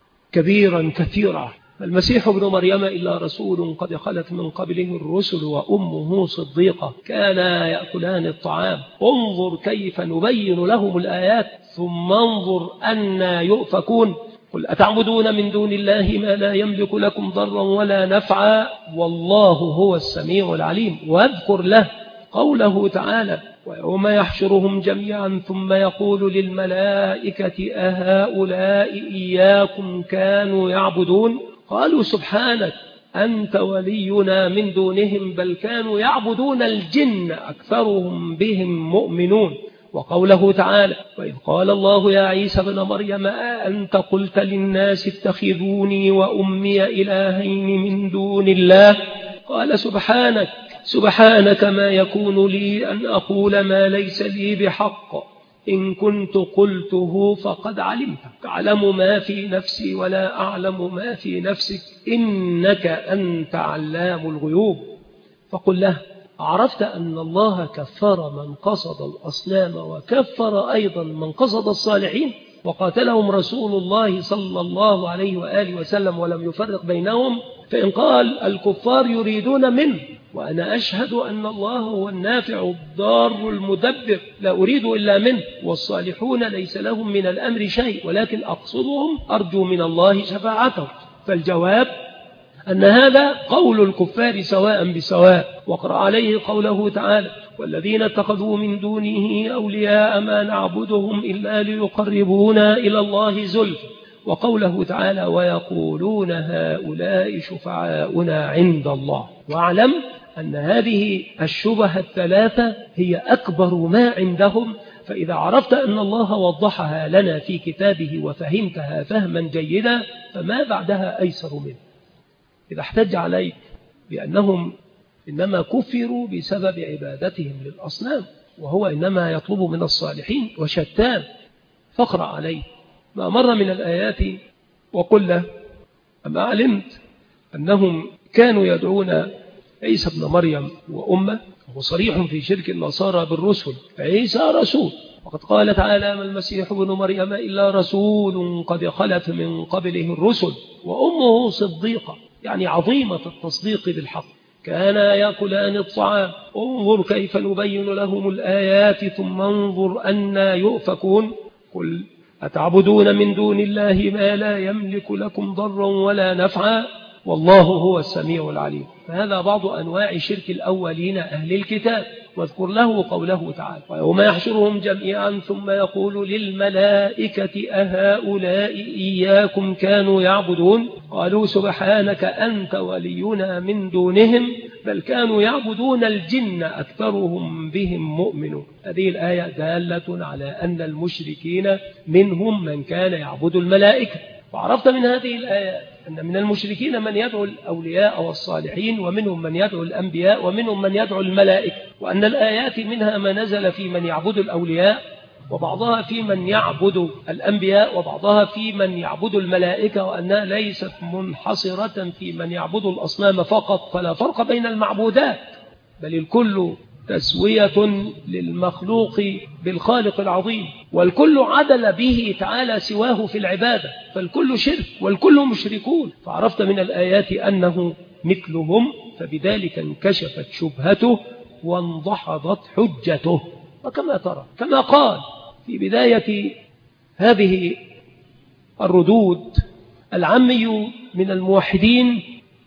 كبيرا كثيرا. المسيح ابن مريم إلا رسول قد خلت من قبله الرسل وأمه صديقة كانا يأكلان الطعام. انظر كيف نبين لهم الآيات ثم انظر أنا يؤفكون. قل أتعبدون من دون الله ما لا يملك لكم ضرا ولا نفعا والله هو السميع العليم. واذكر له قوله تعالى: ويوم يحشرهم جميعا ثم يقول للملائكة أهؤلاء إياكم كانوا يعبدون قالوا سبحانك أنت ولينا من دونهم بل كانوا يعبدون الجن أكثرهم بهم مؤمنون. وقوله تعالى: وإذ قال الله يا عيسى ابن مريم أأنت قلت للناس اتخذوني وأمي إلهين من دون الله قال سبحانك ما يكون لي أن أقول ما ليس لي بحق إن كنت قلته فقد علمت تعلم ما في نفسي ولا أعلم ما في نفسك إنك أنت علام الغيوب. فقل له: عرفت أن الله كفر من قصد الأصنام وكفر أيضا من قصد الصالحين وقاتلهم رسول الله صلى الله عليه وآله وسلم ولم يفرق بينهم. فإن قال الكفار يريدون منه وأنا أشهد أن الله هو النافع الضار المدبر لا أريد إلا منه والصالحون ليس لهم من الأمر شيء ولكن أقصدهم أرجو من الله شفاعته. فالجواب أن هذا قول الكفار سواء بسواء. واقرأ عليه قوله تعالى: والذين اتخذوا من دونه أولياء ما نعبدهم إلا ليقربونا إلى الله زلفى. وقوله تعالى: ويقولون هؤلاء شفعاؤنا عند الله. واعلم أن هذه الشبهة الثلاثة هي أكبر ما عندهم. فإذا عرفت أن الله وضحها لنا في كتابه وفهمتها فهما جيدا فما بعدها أيسر منه. إذا احتج عليك بأنهم إنما كفروا بسبب عبادتهم للأصنام وهو إنما يطلب من الصالحين وشتان، فاقرأ عليه ما مر من الآيات وقل له: أما علمت أنهم كانوا يدعون عيسى ابن مريم وأمه، وهو صريح في شرك النصارى بالرسل، فعيسى رسول، وقد قال تعالى: ما المسيح ابن مريم إلا رسول قد خلت من قبله الرسل، وأمه صديقة يعني عظيمة التصديق بالحق، كانا يأكلان الطعام، انظر كيف نبين لهم الآيات ثم انظر أنا يؤفكون. قل أتعبدون من دون الله ما لا يملك لكم ضرا ولا نفعا والله هو السميع العليم. فهذا بعض أنواع شرك الأولين أهل الكتاب. واذكر له قوله تعالى: ويوم يحشرهم جميعا ثم يقول للملائكة أهؤلاء إياكم كانوا يعبدون قالوا سبحانك أنت ولينا من دونهم بل كانوا يعبدون الجن أكثرهم بهم مؤمنون. هذه الآية دالة على أن المشركين منهم من كان يعبد الملائكة. وعرفت من هذه الآيات أن من المشركين من يدعو الأولياء والصالحين، ومنهم من يدعو الأنبياء، ومنهم من يدعو الملائكة، وأن الآيات منها ما نزل في من يعبد الأولياء، وبعضها في من يعبد الأنبياء، وبعضها في من يعبد الملائكة، وأنها ليست منحصرة في من يعبد الأصنام فقط، فلا فرق بين المعبودات بل الكل تسوية للمخلوق بالخالق العظيم، والكل عدل به تعالى سواه في العبادة، فالكل شرك والكل مشركون. فعرفت من الآيات أنه مثلهم، فبذلك انكشفت شبهته وانضحضت حجته. وكما ترى كما قال في بداية هذه الردود: العمي من الموحدين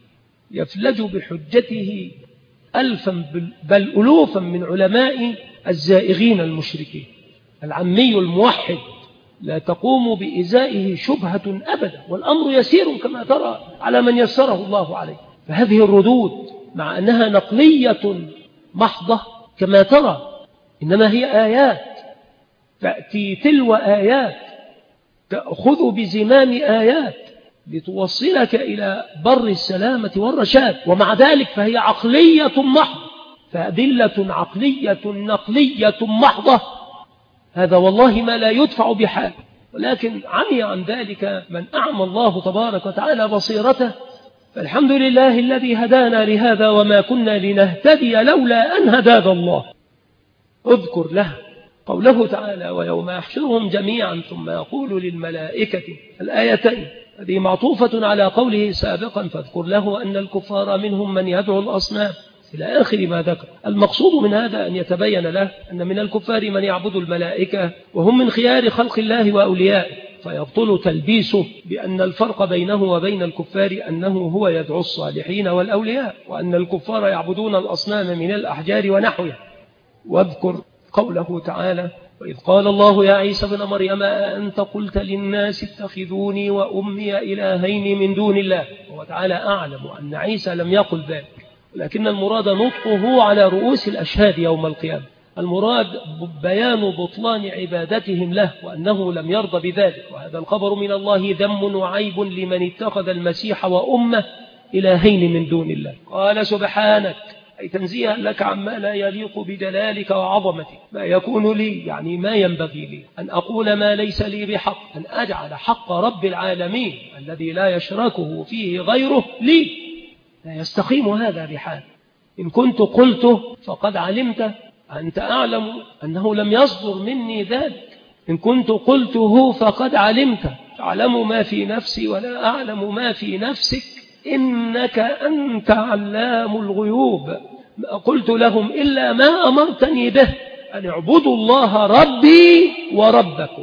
يفلج بحجته ألفا بل ألوفا من علماء الزائغين المشركين. العمي الموحد لا تقوم بإزائه شبهة أبدا، والأمر يسير كما ترى على من يسره الله عليه. فهذه الردود مع أنها نقلية محضة كما ترى إنما هي آيات تأتي تلو آيات، تأخذ بزمام آيات لتوصلك إلى بر السلامة والرشاد، ومع ذلك فهي عقلية محضة، فأدلة عقلية نقلية محضة. هذا والله ما لا يدفع بحال، ولكن عمي عن ذلك من أعمى الله تبارك وتعالى بصيرته. فالحمد لله الذي هدانا لهذا وما كنا لنهتدي لولا أن هدانا الله. اذكر له قوله تعالى: ويوم يحشرهم جميعا ثم يقول للملائكة. الآيتين هذه معطوفة على قوله سابقا: فاذكر له أن الكفار منهم من يدعو الأصنام إلى آخر ما ذكر. المقصود من هذا أن يتبين له أن من الكفار من يعبد الملائكة وهم من خيار خلق الله وأوليائه، فيبطل تلبيسه بأن الفرق بينه وبين الكفار أنه هو يدعو الصالحين والأولياء، وأن الكفار يعبدون الأصنام من الأحجار ونحوها. واذكر قوله تعالى: وإذ قال الله يا عيسى ابن مريم أنت قلت للناس اتخذوني وأمي إلهين من دون الله. وتعالى أعلم أن عيسى لم يقل ذلك، لكن المراد نطقه على رؤوس الأشهاد يوم القيامة. المراد بيان بطلان عبادتهم له وأنه لم يرضى بذلك، وهذا الخبر من الله ذم وعيب لمن اتخذ المسيح وأمه إلهين من دون الله. قال سبحانك، أي تنزيها لك عما لا يليق بجلالك وعظمتك. ما يكون لي يعني ما ينبغي لي أن أقول ما ليس لي بحق، أن أجعل حق رب العالمين الذي لا يشركه فيه غيره لي، لا يستقيم هذا بحال. إن كنت قلته فقد علمت، أنت أعلم أنه لم يصدر مني ذلك. إن كنت قلته فقد علمت، تعلم ما في نفسي ولا أعلم ما في نفسك، إنك أنت علام الغيوب. ما قلت لهم إلا ما أمرتني به، أن اعبدوا الله ربي وربكم.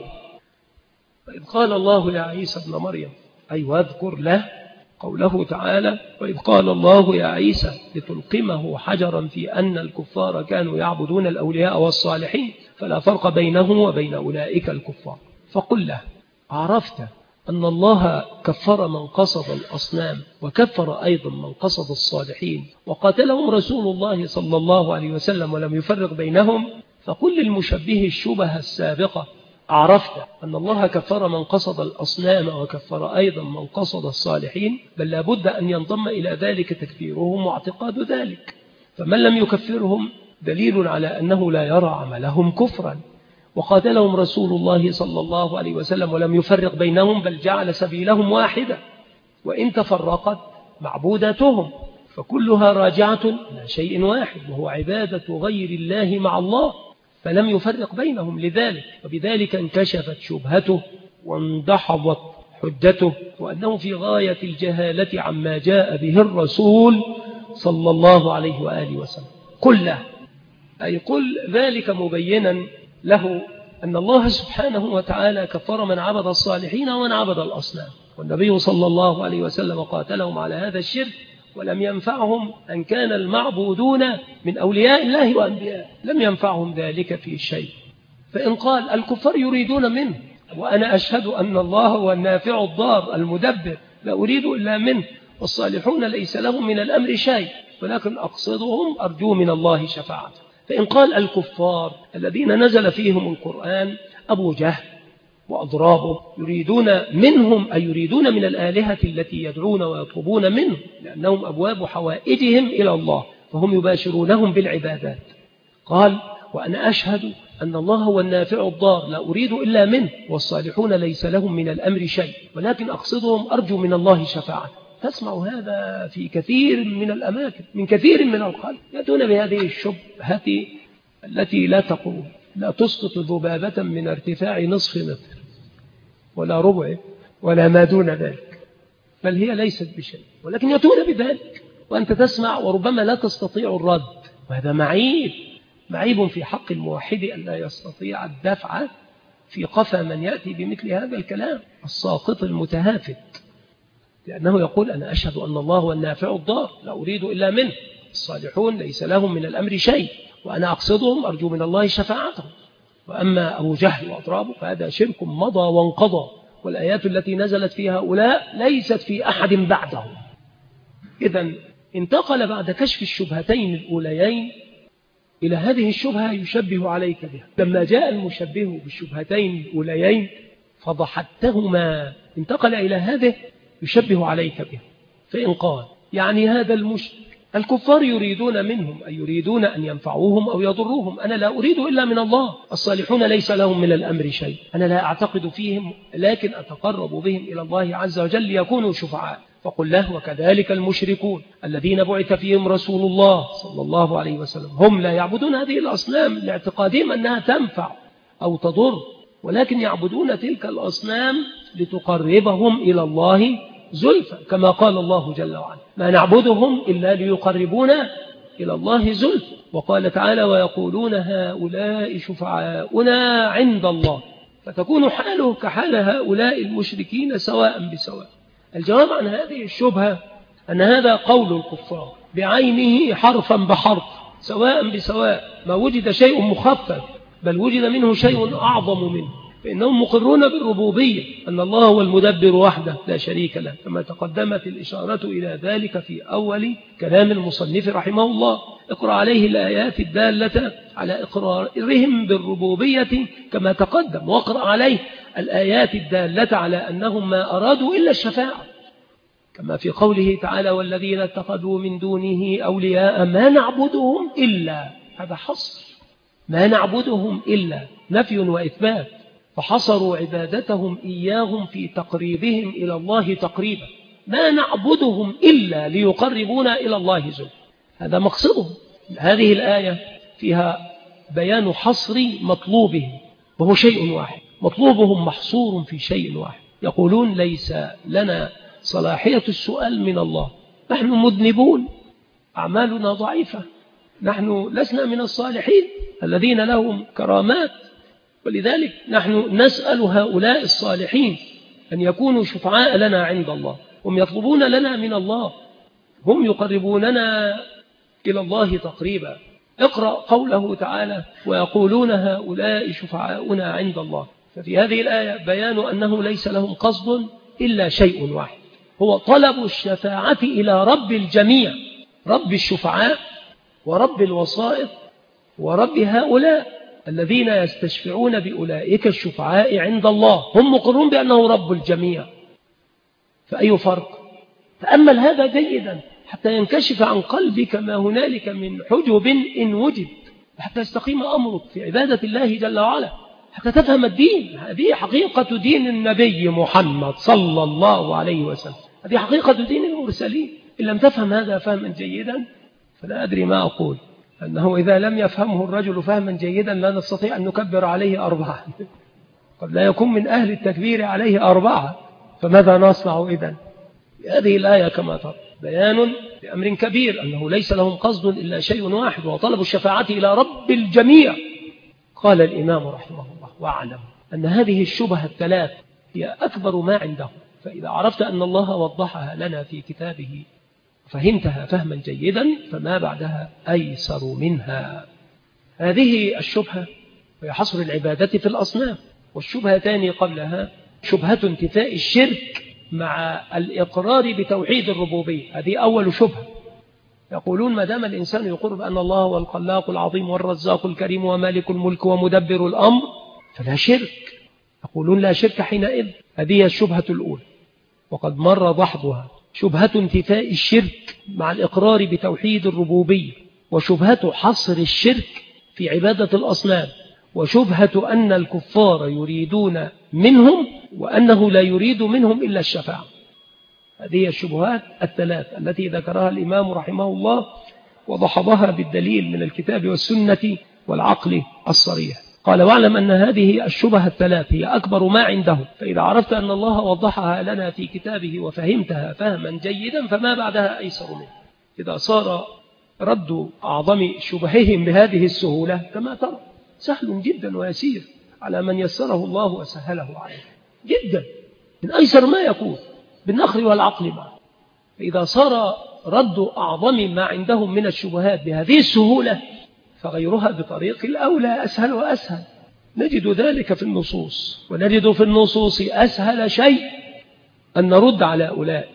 وإذ قال الله يا عيسى ابن مريم، أي واذكر له قوله تعالى: وإذ قال الله يا عيسى لتلقمه حجرا، في أن الكفار كانوا يعبدون الأولياء والصالحين، فلا فرق بينه وبين أولئك الكفار. فقل له: عرفت أن الله كفر من قصد الأصنام وكفر أيضا من قصد الصالحين وقاتلهم رسول الله صلى الله عليه وسلم ولم يفرق بينهم، فقل للمشبه الشبهة السابقة: عرفت أن الله كفر من قصد الأصنام وكفر أيضا من قصد الصالحين، بل لابد أن ينضم إلى ذلك تكفيرهم واعتقاد ذلك. فمن لم يكفرهم دليل على أنه لا يرى عملهم كفرا. وقاتلهم رسول الله صلى الله عليه وسلم ولم يفرق بينهم، بل جعل سبيلهم واحدة، وإن تفرقت معبوداتهم فكلها راجعة إلى شيء واحد، وهو عبادة غير الله مع الله، فلم يفرق بينهم لذلك. وبذلك انكشفت شبهته واندحضت حجته، وأنه في غاية الجهالة عما جاء به الرسول صلى الله عليه وآله وسلم. قل له، أي قل ذلك مبينا له أن الله سبحانه وتعالى كفر من عبد الصالحين ومن عبد الأصنام، والنبي صلى الله عليه وسلم قاتلهم على هذا الشرك، ولم ينفعهم أن كان المعبودون من أولياء الله وأنبياء، لم ينفعهم ذلك في شيء. فإن قال الكفار يريدون منه، وأنا أشهد أن الله هو النافع الضار المدبر، لا أريد إلا منه، والصالحون ليس لهم من الأمر شيء، ولكن أقصدهم أرجو من الله شفاعة. فإن قال الكفار الذين نزل فيهم القرآن أبو جهل وأضرابه يريدون منهم، أي يريدون من الآلهة التي يدعون ويطلبون منه، لأنهم أبواب حوائجهم إلى الله، فهم يباشرونهم بالعبادات. قال وأنا أشهد أن الله هو النافع الضار، لا أريد إلا منه، والصالحون ليس لهم من الأمر شيء، ولكن أقصدهم أرجو من الله شفاعة. تسمع هذا في كثير من الأماكن من كثير من الخلق، يأتون بهذه الشبهة التي لا تقول، لا تسقط ذبابة من ارتفاع نصف متر ولا ربع ولا ما دون ذلك، بل هي ليست بشيء، ولكن يأتون بذلك وأنت تسمع وربما لا تستطيع الرد. وهذا معيب في حق الموحد أن لا يستطيع الدفع في قفا من يأتي بمثل هذا الكلام الساقط المتهافت، لأنه يقول أنا أشهد أن الله هو النافع الضار، لا أريد إلا منه، الصالحون ليس لهم من الأمر شيء، وأنا أقصدهم أرجو من الله شفاعتهم. وأما أبو جهل وأضرابه فهذا شرك مضى وانقضى، والآيات التي نزلت في هؤلاء ليست في أحد بعدهم. إذن انتقل بعد كشف الشبهتين الأوليين إلى هذه الشبهة يشبه عليك بها. لما جاء المشبه بالشبهتين الأوليين فضحتهما، انتقل إلى هذه يشبه عليك بها. فإن قال يعني هذا المشرك الكفار يريدون منهم، أي يريدون أن ينفعوهم أو يضروهم، أنا لا أريد إلا من الله، الصالحون ليس لهم من الأمر شيء، أنا لا أعتقد فيهم لكن أتقرب بهم إلى الله عز وجل ليكونوا شفعاء. فقل له وكذلك المشركون الذين بعث فيهم رسول الله صلى الله عليه وسلم هم لا يعبدون هذه الأصنام لاعتقادهم أنها تنفع أو تضر، ولكن يعبدون تلك الأصنام لتقربهم إلى الله زلفى، كما قال الله جل وعلا ما نعبدهم إلا ليقربونا إلى الله زلفى. وقال تعالى ويقولون هؤلاء شفعاؤنا عند الله، فتكون حاله كحال هؤلاء المشركين سواء بسواء. الجواب عن هذه الشبهة أن هذا قول الكفار بعينه حرفا بحرف سواء بسواء، ما وجد شيء مخفف بل وجد منه شيء أعظم منه، فإنهم مقرون بالربوبية أن الله هو المدبر وحده لا شريك له، كما تقدمت الإشارة إلى ذلك في أول كلام المصنف رحمه الله. اقرأ عليه الآيات الدالة على إقرارهم بالربوبية كما تقدم، واقرأ عليه الآيات الدالة على أنهم ما أرادوا إلا الشفاعة، كما في قوله تعالى والذين اتخذوا من دونه أولياء ما نعبدهم إلا، هذا حصر، ما نعبدهم إلا نفي وإثبات، فحصروا عبادتهم إياهم في تقريبهم إلى الله تقريبا، ما نعبدهم إلا ليقربونا إلى الله زلفى، هذا مقصدهم. هذه الآية فيها بيان حصر مطلوبهم، وهو شيء واحد، مطلوبهم محصور في شيء واحد. يقولون ليس لنا صلاحية السؤال من الله، نحن مذنبون أعمالنا ضعيفة، نحن لسنا من الصالحين الذين لهم كرامات، ولذلك نحن نسأل هؤلاء الصالحين أن يكونوا شفعاء لنا عند الله، هم يطلبون لنا من الله، هم يقربوننا إلى الله تقريبا. اقرأ قوله تعالى ويقولون هؤلاء شفعاؤنا عند الله، ففي هذه الآية بيان أنه ليس لهم قصد إلا شيء واحد، هو طلب الشفاعة إلى رب الجميع، رب الشفعاء ورب الوسائط ورب هؤلاء الذين يستشفعون بأولئك الشفعاء عند الله، هم مقرون بأنه رب الجميع. فأي فرق؟ تأمل هذا جيدا حتى ينكشف عن قلبك ما هنالك من حجب إن وجد، حتى يستقيم أمرك في عبادة الله جل وعلا، حتى تفهم الدين. هذه حقيقة دين النبي محمد صلى الله عليه وسلم، هذه حقيقة دين المرسلين. إن لم تفهم هذا فهما جيدا فلا أدري ما أقول، أنه إذا لم يفهمه الرجل فهما جيدا لا نستطيع أن نكبر عليه 4 قد لا يكون من أهل التكبير عليه 4، فماذا نصنع إذن؟ هذه الآية كما ترى بيان بأمر كبير، أنه ليس لهم قصد إلا شيء واحد، وطلب الشفاعة إلى رب الجميع. قال الإمام رحمه الله: واعلم أن هذه الشبهة الثلاث هي أكبر ما عنده، فإذا عرفت أن الله وضحها لنا في كتابه فهمتها فهما جيدا فما بعدها أيسر منها. هذه الشبهة هي حصر العبادة في الأصنام، والشبهتان قبلها شبهة انتفاء الشرك مع الإقرار بتوحيد الربوبية. هذه أول شبهة. يقولون ما دام الإنسان يقر بأن الله هو الخلاق العظيم والرزاق الكريم ومالك الملك ومدبر الأمر فلا شرك. يقولون لا شرك حينئذ. هذه الشبهة الأولى وقد مر ضحضها. شبهة انتفاء الشرك مع الإقرار بتوحيد الربوبية، وشبهة حصر الشرك في عبادة الأصنام، وشبهة أن الكفار يريدون منهم وأنه لا يريد منهم إلا الشفاعة. هذه الشبهات الثلاث التي ذكرها الإمام رحمه الله وضحضها بالدليل من الكتاب والسنة والعقل الصريح. قال: واعلم أن هذه الشبهة الثلاث هي أكبر ما عنده، فإذا عرفت أن الله وضحها لنا في كتابه وفهمتها فهما جيدا فما بعدها أيسر منه. إذا صار رد أعظم شبههم بهذه السهولة كما ترى سهل جدا ويسير على من يسره الله وسهله عليه جدا، من أيسر ما يكون بالنخل والعقل معه. فإذا صار رد أعظم ما عندهم من الشبهات بهذه السهولة فغيرها بطريق الأولى أسهل وأسهل. نجد ذلك في النصوص، ونجد في النصوص أسهل شيء أن نرد على أولئك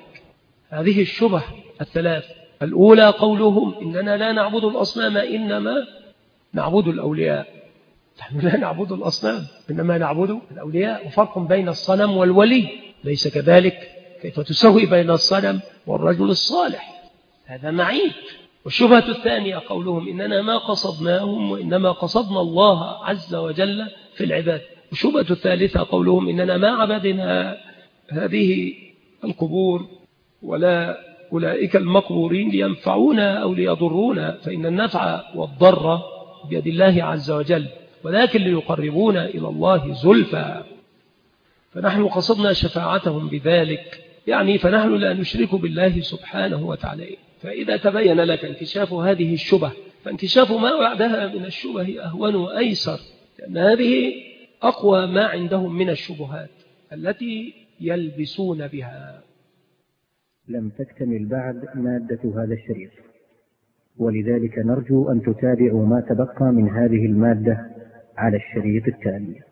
هذه الشبه الثلاث. الأولى قولهم: إننا لا نعبد الأصنام إنما نعبد الأولياء. نحن لا نعبد الأصنام إنما نعبد الأولياء، وفرق بين الصنم والولي، ليس كذلك. كيف تسوي بين الصنم والرجل الصالح؟ هذا معيب. والشبهة الثانية قولهم: إننا ما قصدناهم وإنما قصدنا الله عز وجل في العباد. والشبهة الثالثة قولهم: إننا ما عبدنا هذه القبور ولا أولئك المقبورين لينفعونا أو ليضرونا، فإن النفع والضر بيد الله عز وجل، ولكن ليقربونا إلى الله زلفى، فنحن قصدنا شفاعتهم بذلك، يعني فنحن لا نشرك بالله سبحانه وتعالى. فإذا تبين لك انكشاف هذه الشبه فانكشاف ما بعدها من الشبه أهون وأيسر، لأن هذه أقوى ما عندهم من الشبهات التي يلبسون بها. لم تكتمل بعد مادة هذا الشريط، ولذلك نرجو أن تتابعوا ما تبقى من هذه المادة على الشريط التالي.